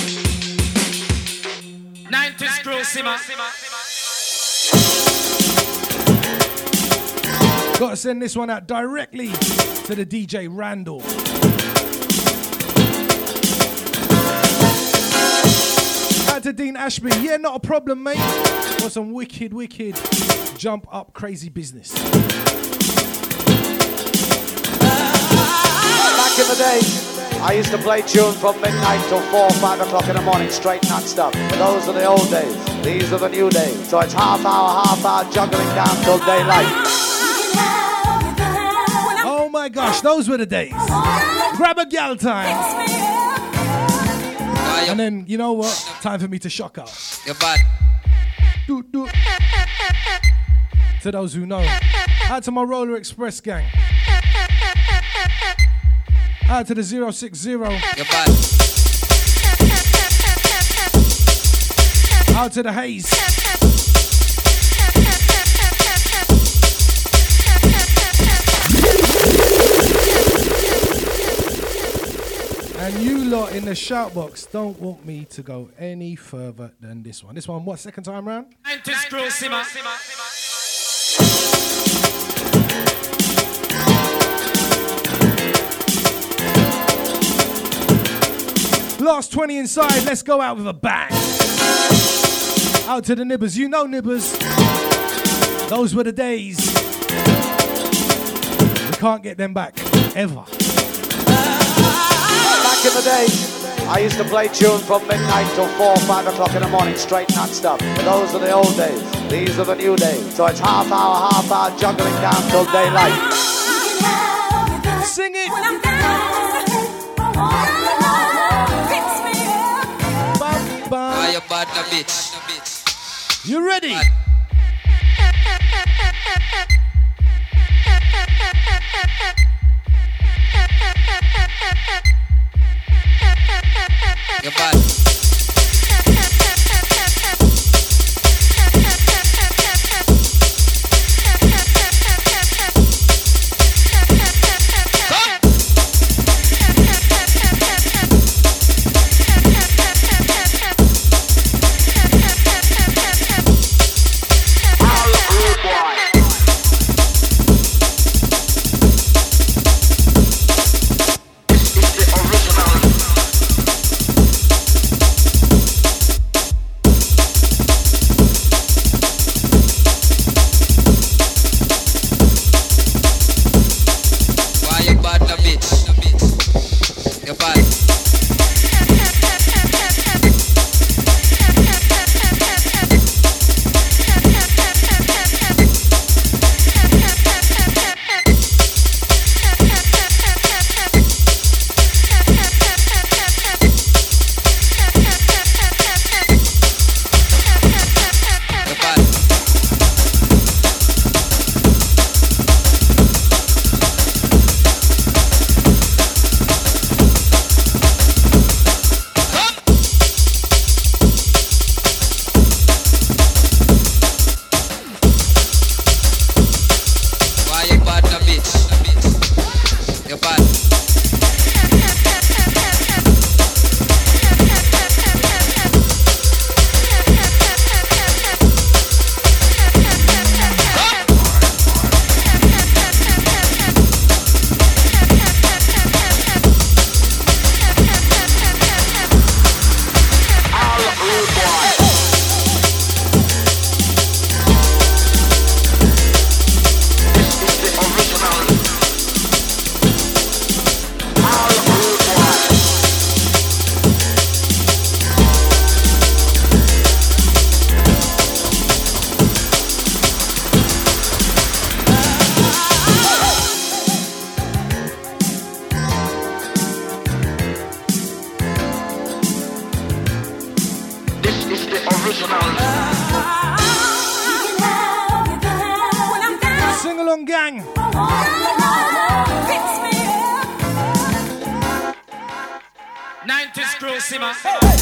90s crew, Sima. Gotta send this one out directly to the DJ Randall. Out to Dean Ashby. Yeah, not a problem, mate. For some wicked jump up crazy business. Back in the day, I used to play tunes from midnight till 4 or 5 o'clock in the morning, straight non-stop. Those are the old days. These are the new days. So it's half hour, juggling down till daylight. Oh my gosh, those were the days. Grab a gal time. And then, you know what? Time for me to shock out. You're bad. Do. To those who know. Out to my Roller Express gang. Out to the 060. You're bad. Out to the Haze. And you lot in the shout box don't want me to go any further than this one. This one, what, second time round? 90s crew, Sima. Last 20 inside, let's go out with a bang. Out to the Nibbers, you know Nibbers. Those were the days. We can't get them back, ever. Back in the day, I used to play tunes from midnight till 4 or 5 o'clock in the morning, straight non-stop. Those are the old days. These are the new days. So it's half hour, juggling down till daylight. Sing it. Why you bad, no bitch? You ready? You're bad. Sing along, gang. 90s crew, Simmer.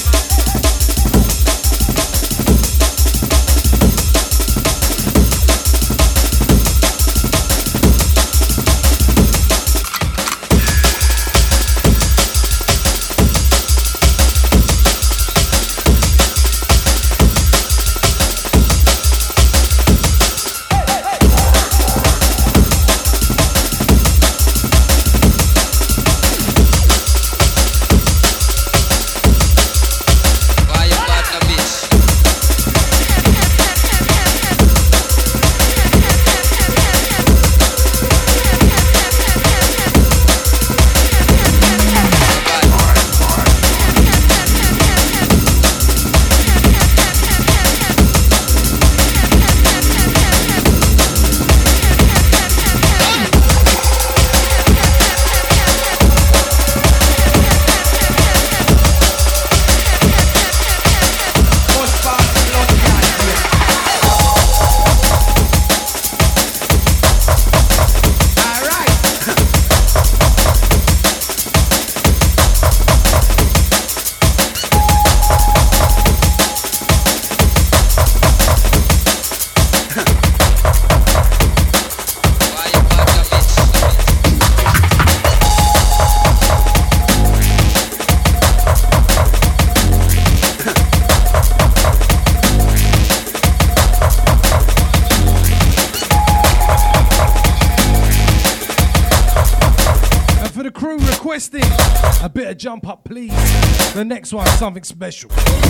A bit of jump up, please. The next one, something special.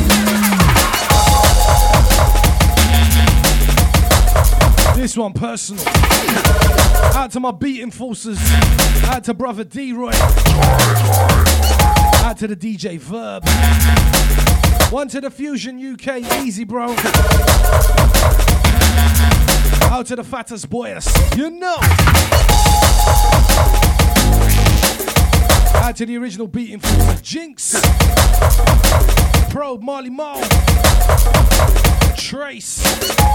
This one, personal. Out to my beating forces. Out to brother D-Roy. Out to the DJ Verb. One to the Fusion UK, easy bro. Out to the fattest boys, you know. Out to the original beating forces, Jinx. Probe, Marley Marl. Trace.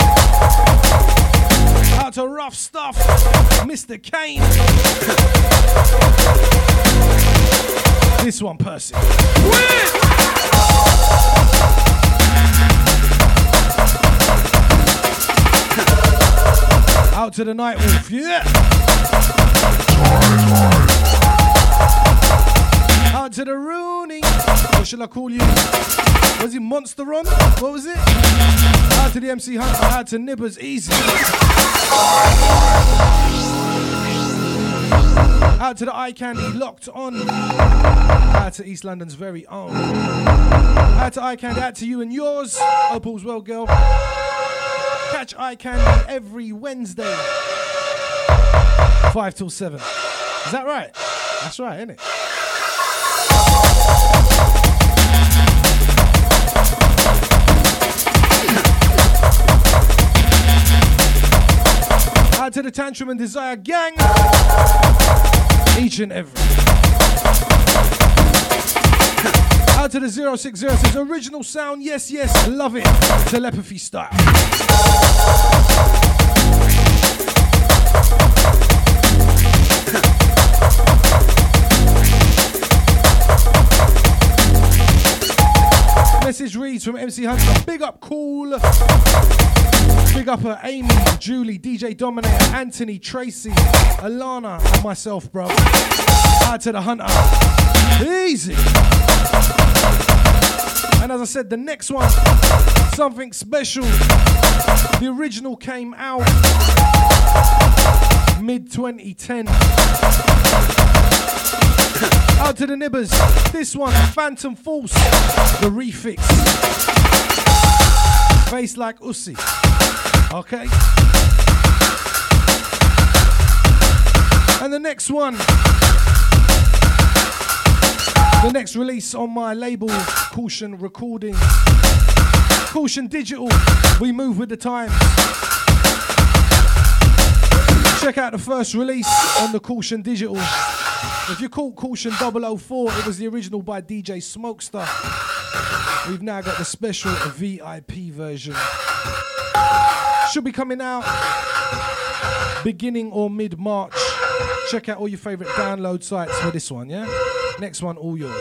Out to Rough Stuff, Mr. Kane. This one, Percy. Out to the Night Wolf, yeah. Out to the Rooney. What shall I call you? Was it Monster Run? What was it? Out to the MC Hunter. Out to Nibbers, easy. Out to the Eye Candy, locked on. Out to East London's very own. Out to Eye Candy, out to you and yours. Hope all's well, girl. Catch Eye Candy every Wednesday, 5 till 7. Is that right? That's right, isn't it? Out to the Tantrum and Desire gang, each and every. Out to the 060 says original sound, yes, yes, love it, telepathy style. Message reads from MC Hunter, big up Cool. Big up her Amy, Julie, DJ Dominator, Anthony, Tracy, Alana, and myself, bro. Out to the Hunter. Easy. And as I said, the next one, something special. The original came out mid-2010. Out to the Nibbers. This one, Phantom Force, the refix. Face like Uzi. Okay. And the next one, the next release on my label, Caution Recording, Caution Digital, we move with the times. Check out the first release on the Caution Digital. If you call Caution 004, it was the original by DJ Smokester. we've now got the special VIP version. Should be coming out beginning or mid-March. Check out all your favorite download sites for this one, yeah? Next one, all yours.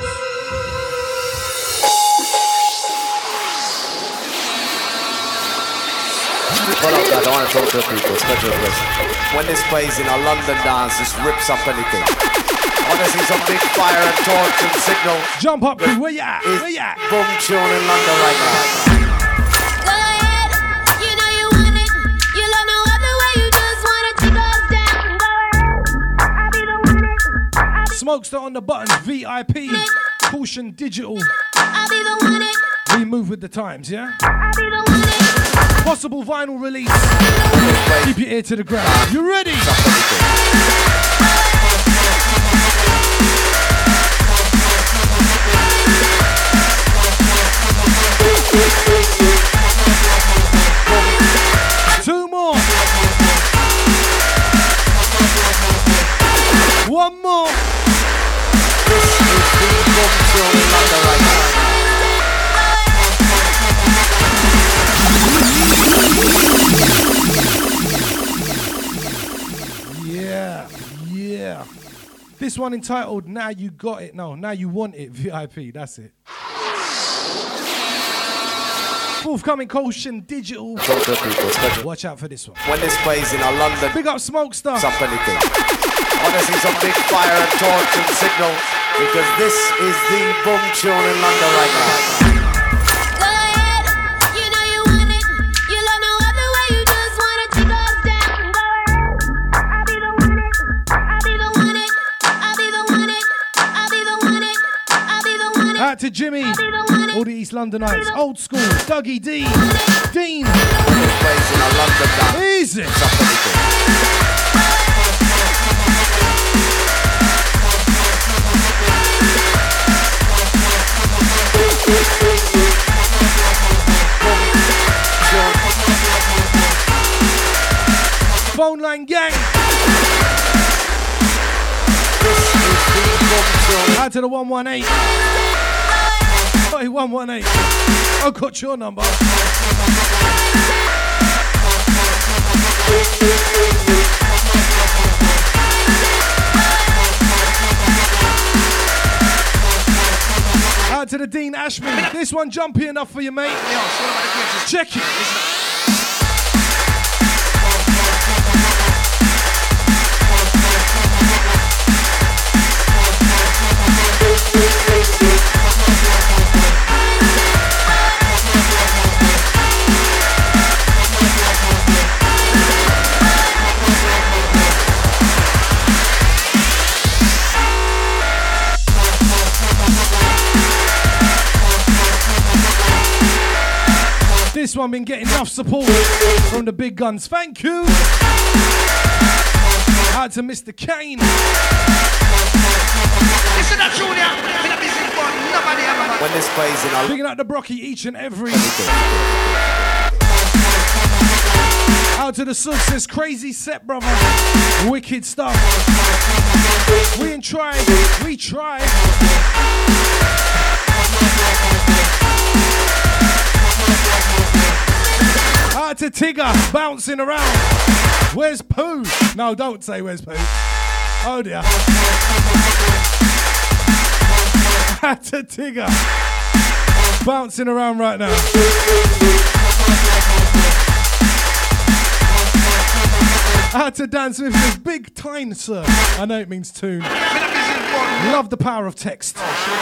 Hold up, guys, I want to talk to people, special request. When this plays in a London dance, this rips up anything. I want to see some big fire and torch and signal. Jump up, dude, where you at? Where you at? Boom tune in London right now. Go ahead, you know you want it. You love no other way, you just want it to go down. Go ahead, I'll be the one. Smokester on the buttons, VIP, Caution Digital. I'll be the one. We move with the times, yeah? I'll be the one. Possible vinyl release. Keep your ear to the ground. You ready? Two more. One more. This is the boom tune in London right now. Yeah. This one entitled Now You Got It. No, Now You Want It, VIP. That's it. Forthcoming Caution Digital. Watch out for this one. When this plays in a London, big up Smokester. Up anything. I want to see some big fire and torch and signal, because this is the boom tune in London right now. Out to Jimmy, all the East Londonites, old school, Dougie D, Dean. Easy. Phone line gang. Out to the 118. Hey, 118. I got your number. Out to the Dean Ashman. This one jumpy enough for you, mate. Check it. This one been getting enough support from the big guns. Thank you. Out to Mr. Kane. When this plays in a Picking up the Brocky each and every. Out to the Sugs, this crazy set, brother. Wicked stuff. We ain't tried. We tried. Out to Tigger, bouncing around. Where's Pooh? No, don't say where's Pooh. Oh dear. Out to Tigger, bouncing around right now. Out to Dan Smith, this big time, sir. I know it means tune. Love the power of text.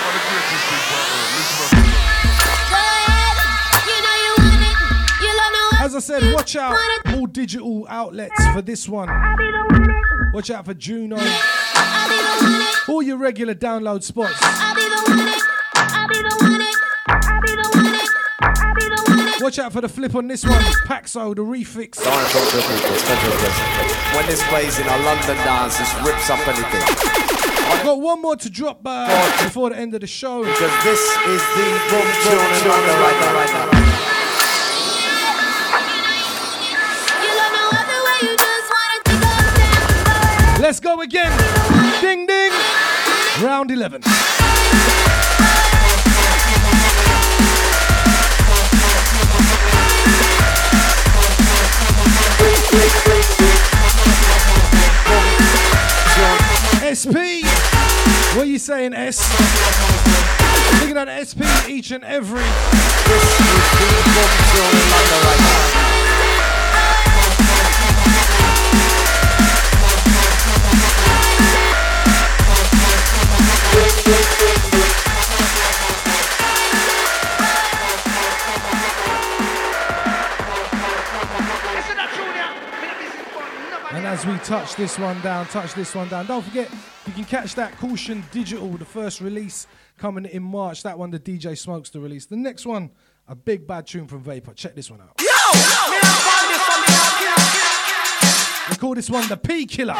As I said, watch out, all digital outlets for this one. Watch out for Juno. All your regular download spots. Watch out for the flip on this one. Paxo, the refix. When this plays in a London dance, this rips up anything. I've got one more to drop before the end of the show. Because this is the boom tune in London right now. Let's go again. Ding, ding. Round 11. SP. What are you saying, S? Looking at SP each and every. And as we touch this one down, don't forget you can catch that Caution Digital, the first release coming in March. That one, the DJ Smokes the release. The next one, a big bad tune from Vapor. Check this one out. We call this one the P Killer.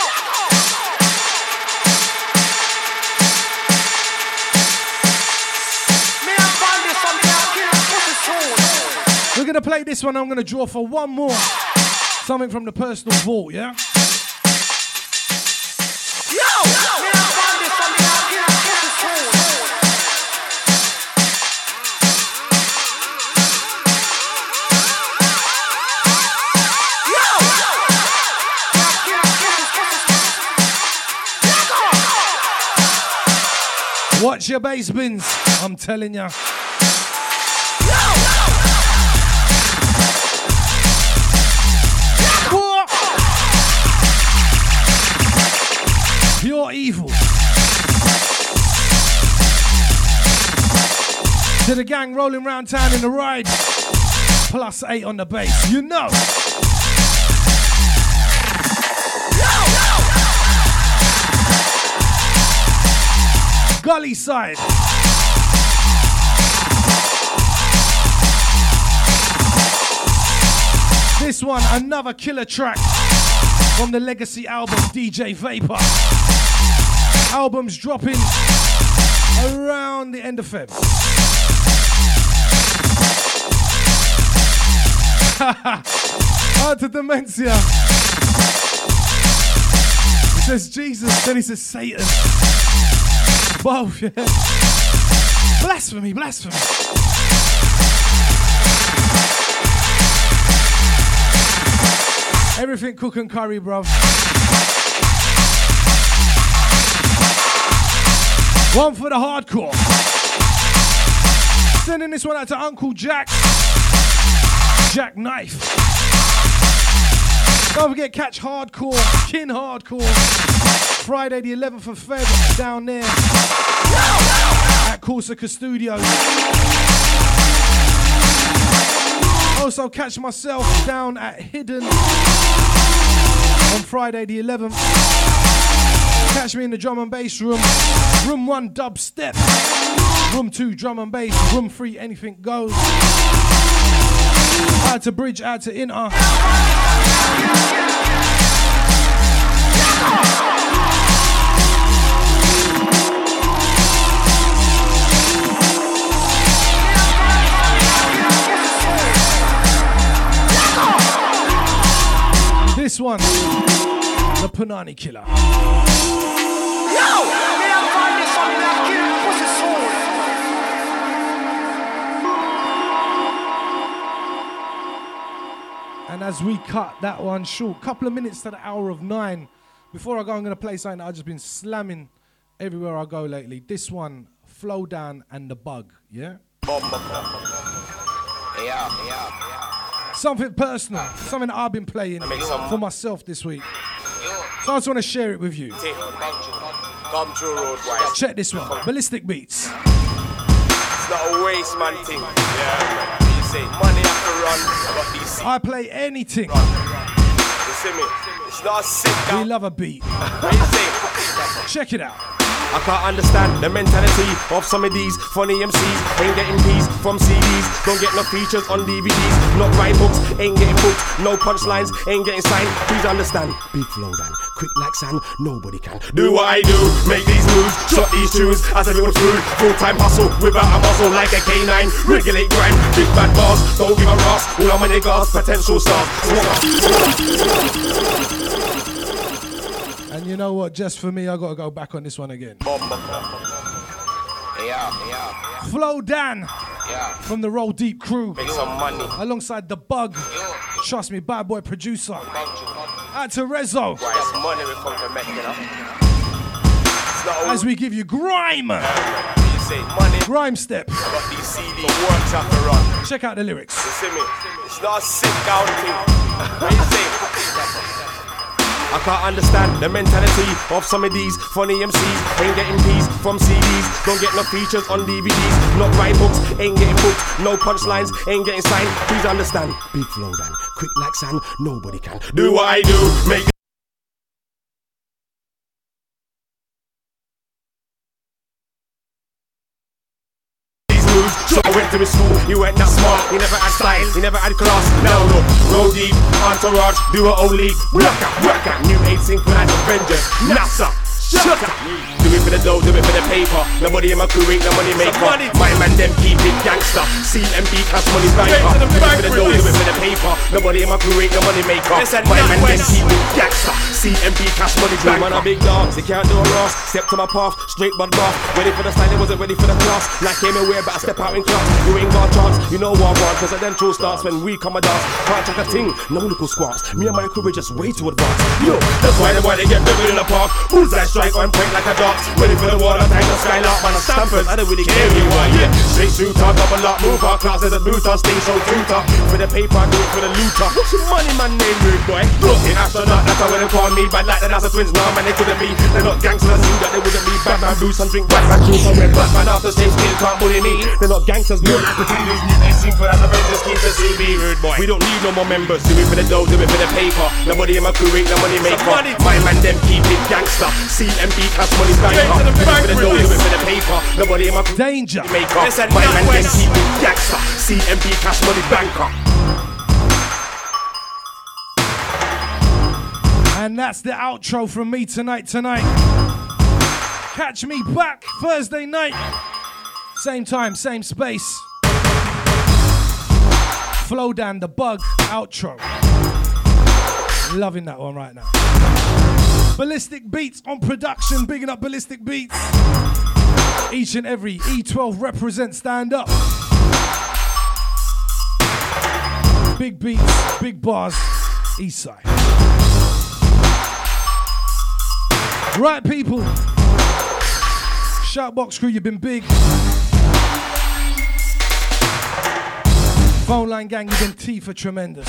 We're gonna play this one. I'm gonna draw for one more. Something from the personal vault, yeah? Watch your bass bins, I'm telling ya. Pure evil. To the gang rolling round town in the ride. +8 on the bass, you know. Gully side. This one, another killer track from the legacy album DJ Vapor. Albums dropping around the end of Feb. Out to Dementia. He says Jesus, then he says Satan. Both, yeah. Blasphemy, blasphemy. Everything cook and curry, bruv. One for the hardcore. Sending this one out to Uncle Jack. Jack Knife. Don't forget, catch Hardcore, Kin Hardcore. Friday the 11th of Feb down there at Corsica Studios. Also catch myself down at Hidden on Friday the 11th. Catch me in the drum and bass room. Room 1 dubstep. Room 2 drum and bass. Room 3 anything goes. Out to Bridge, out to Inter. This one, the Punani Killer. And as we cut that one short, couple of minutes to the hour of 9. Before I go, I'm going to play something that I've just been slamming everywhere I go lately. This one, Flow Down and The Bug, yeah? Something personal, something that I've been playing for myself this week. So I just want to share it with you. Come through road wise. Check this one, Ballistic Beats. It's not a waste man thing. Yeah. You say money have to run. I got these. I play anything. You see me? It's not a sick down. We love a beat. What you say? Check it out. I can't understand the mentality of some of these funny MCs. Ain't getting peas from CDs. Don't get no features on DVDs. Not write books, ain't getting booked. No punchlines, ain't getting signed. Please understand. Big flow down, quick like sand. Nobody can do what I do. Make these moves, shot these tunes as if it was food. Full-time hustle without a muscle like a K9. Regulate grind, big bad bars. Don't give a rust. All of my niggas, potential stars. And you know what, just for me, I gotta go back on this one again. Flow Dan from the Roll Deep crew. Make some money. Alongside The Bug. Trust me, bad boy producer. Out to Rezo. Money we come to make, you know. as we give you grime. Grime step. Check out the lyrics. You see me? It's not a sit down thing. What you say? I can't understand the mentality of some of these funny MCs. Ain't getting peas from CDs, don't get no features on DVDs. Not write books, ain't getting booked. No punchlines, ain't getting signed. Please understand, big flow dan, quick like sand. Nobody can do what I do. Make so I went to his school, he went that smart. He never had style, he never had class. Now look, roll deep, entourage, do it only. Work out, new age synchronized Avengers. NASA, shut up. Do it for the dough, do it for the paper. Nobody in my crew ain't no money maker. My man them keep it gangster. CMB cash money banker. Do it for the dough, do it for the paper. Nobody in my crew ain't no money maker. My man them keep it gangster. CMB cash money banker. Man a big dogs, they can't do a Ross. Step to my path, straight but rough. Ready for the style, they wasn't ready for the class. Like came away, but I step out in class. You ain't got a chance, you know what I want. Cause then true starts when we come a dance. Can't check a thing, no little squats. Me and my crew are just way too advanced. Yo, that's why they get buried in the park. Bullseye strike on point like a dog. Ready for the water, tank the skylark. Man, I'm stampers, I don't really care who you are. Yeah, straight shooter, double up, move our class as a booter. Stay so tutor. For the paper, I do it for the looter. What's your money, man, name rude boy? Look, the astronaut, that's how they call me. Bad like the NASA twins, nah, man, they couldn't be. They're not gangsters, I knew that they wouldn't be. Batman boots and drink Batman juice and red Batman after stage still can't bully me. They're not gangsters, no. Pretenders need anything for that, the Avengers keep the CB. Rude boy. We don't need no more members. Do it for the dough, do it for the paper. Nobody in my crew ain't no money maker. My man them keep it gangster. CMB cash money banker. Do it for the dough, do it for the paper. Nobody in my crew danger maker. My man them keep it gangster. CMB cash money banker. And that's the outro from me tonight. Catch me back Thursday night. Same time, same space. Flow down the bug outro. Loving that one right now. Ballistic Beats on production. Bigging up Ballistic Beats. Each and every E12 represent, stand up. Big beats, big bars, Eastside. Right, people. Shoutbox crew, you've been big. Phone line gang, you've been T for tremendous.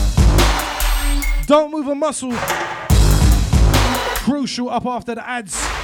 Don't move a muscle. Crucial up after the ads.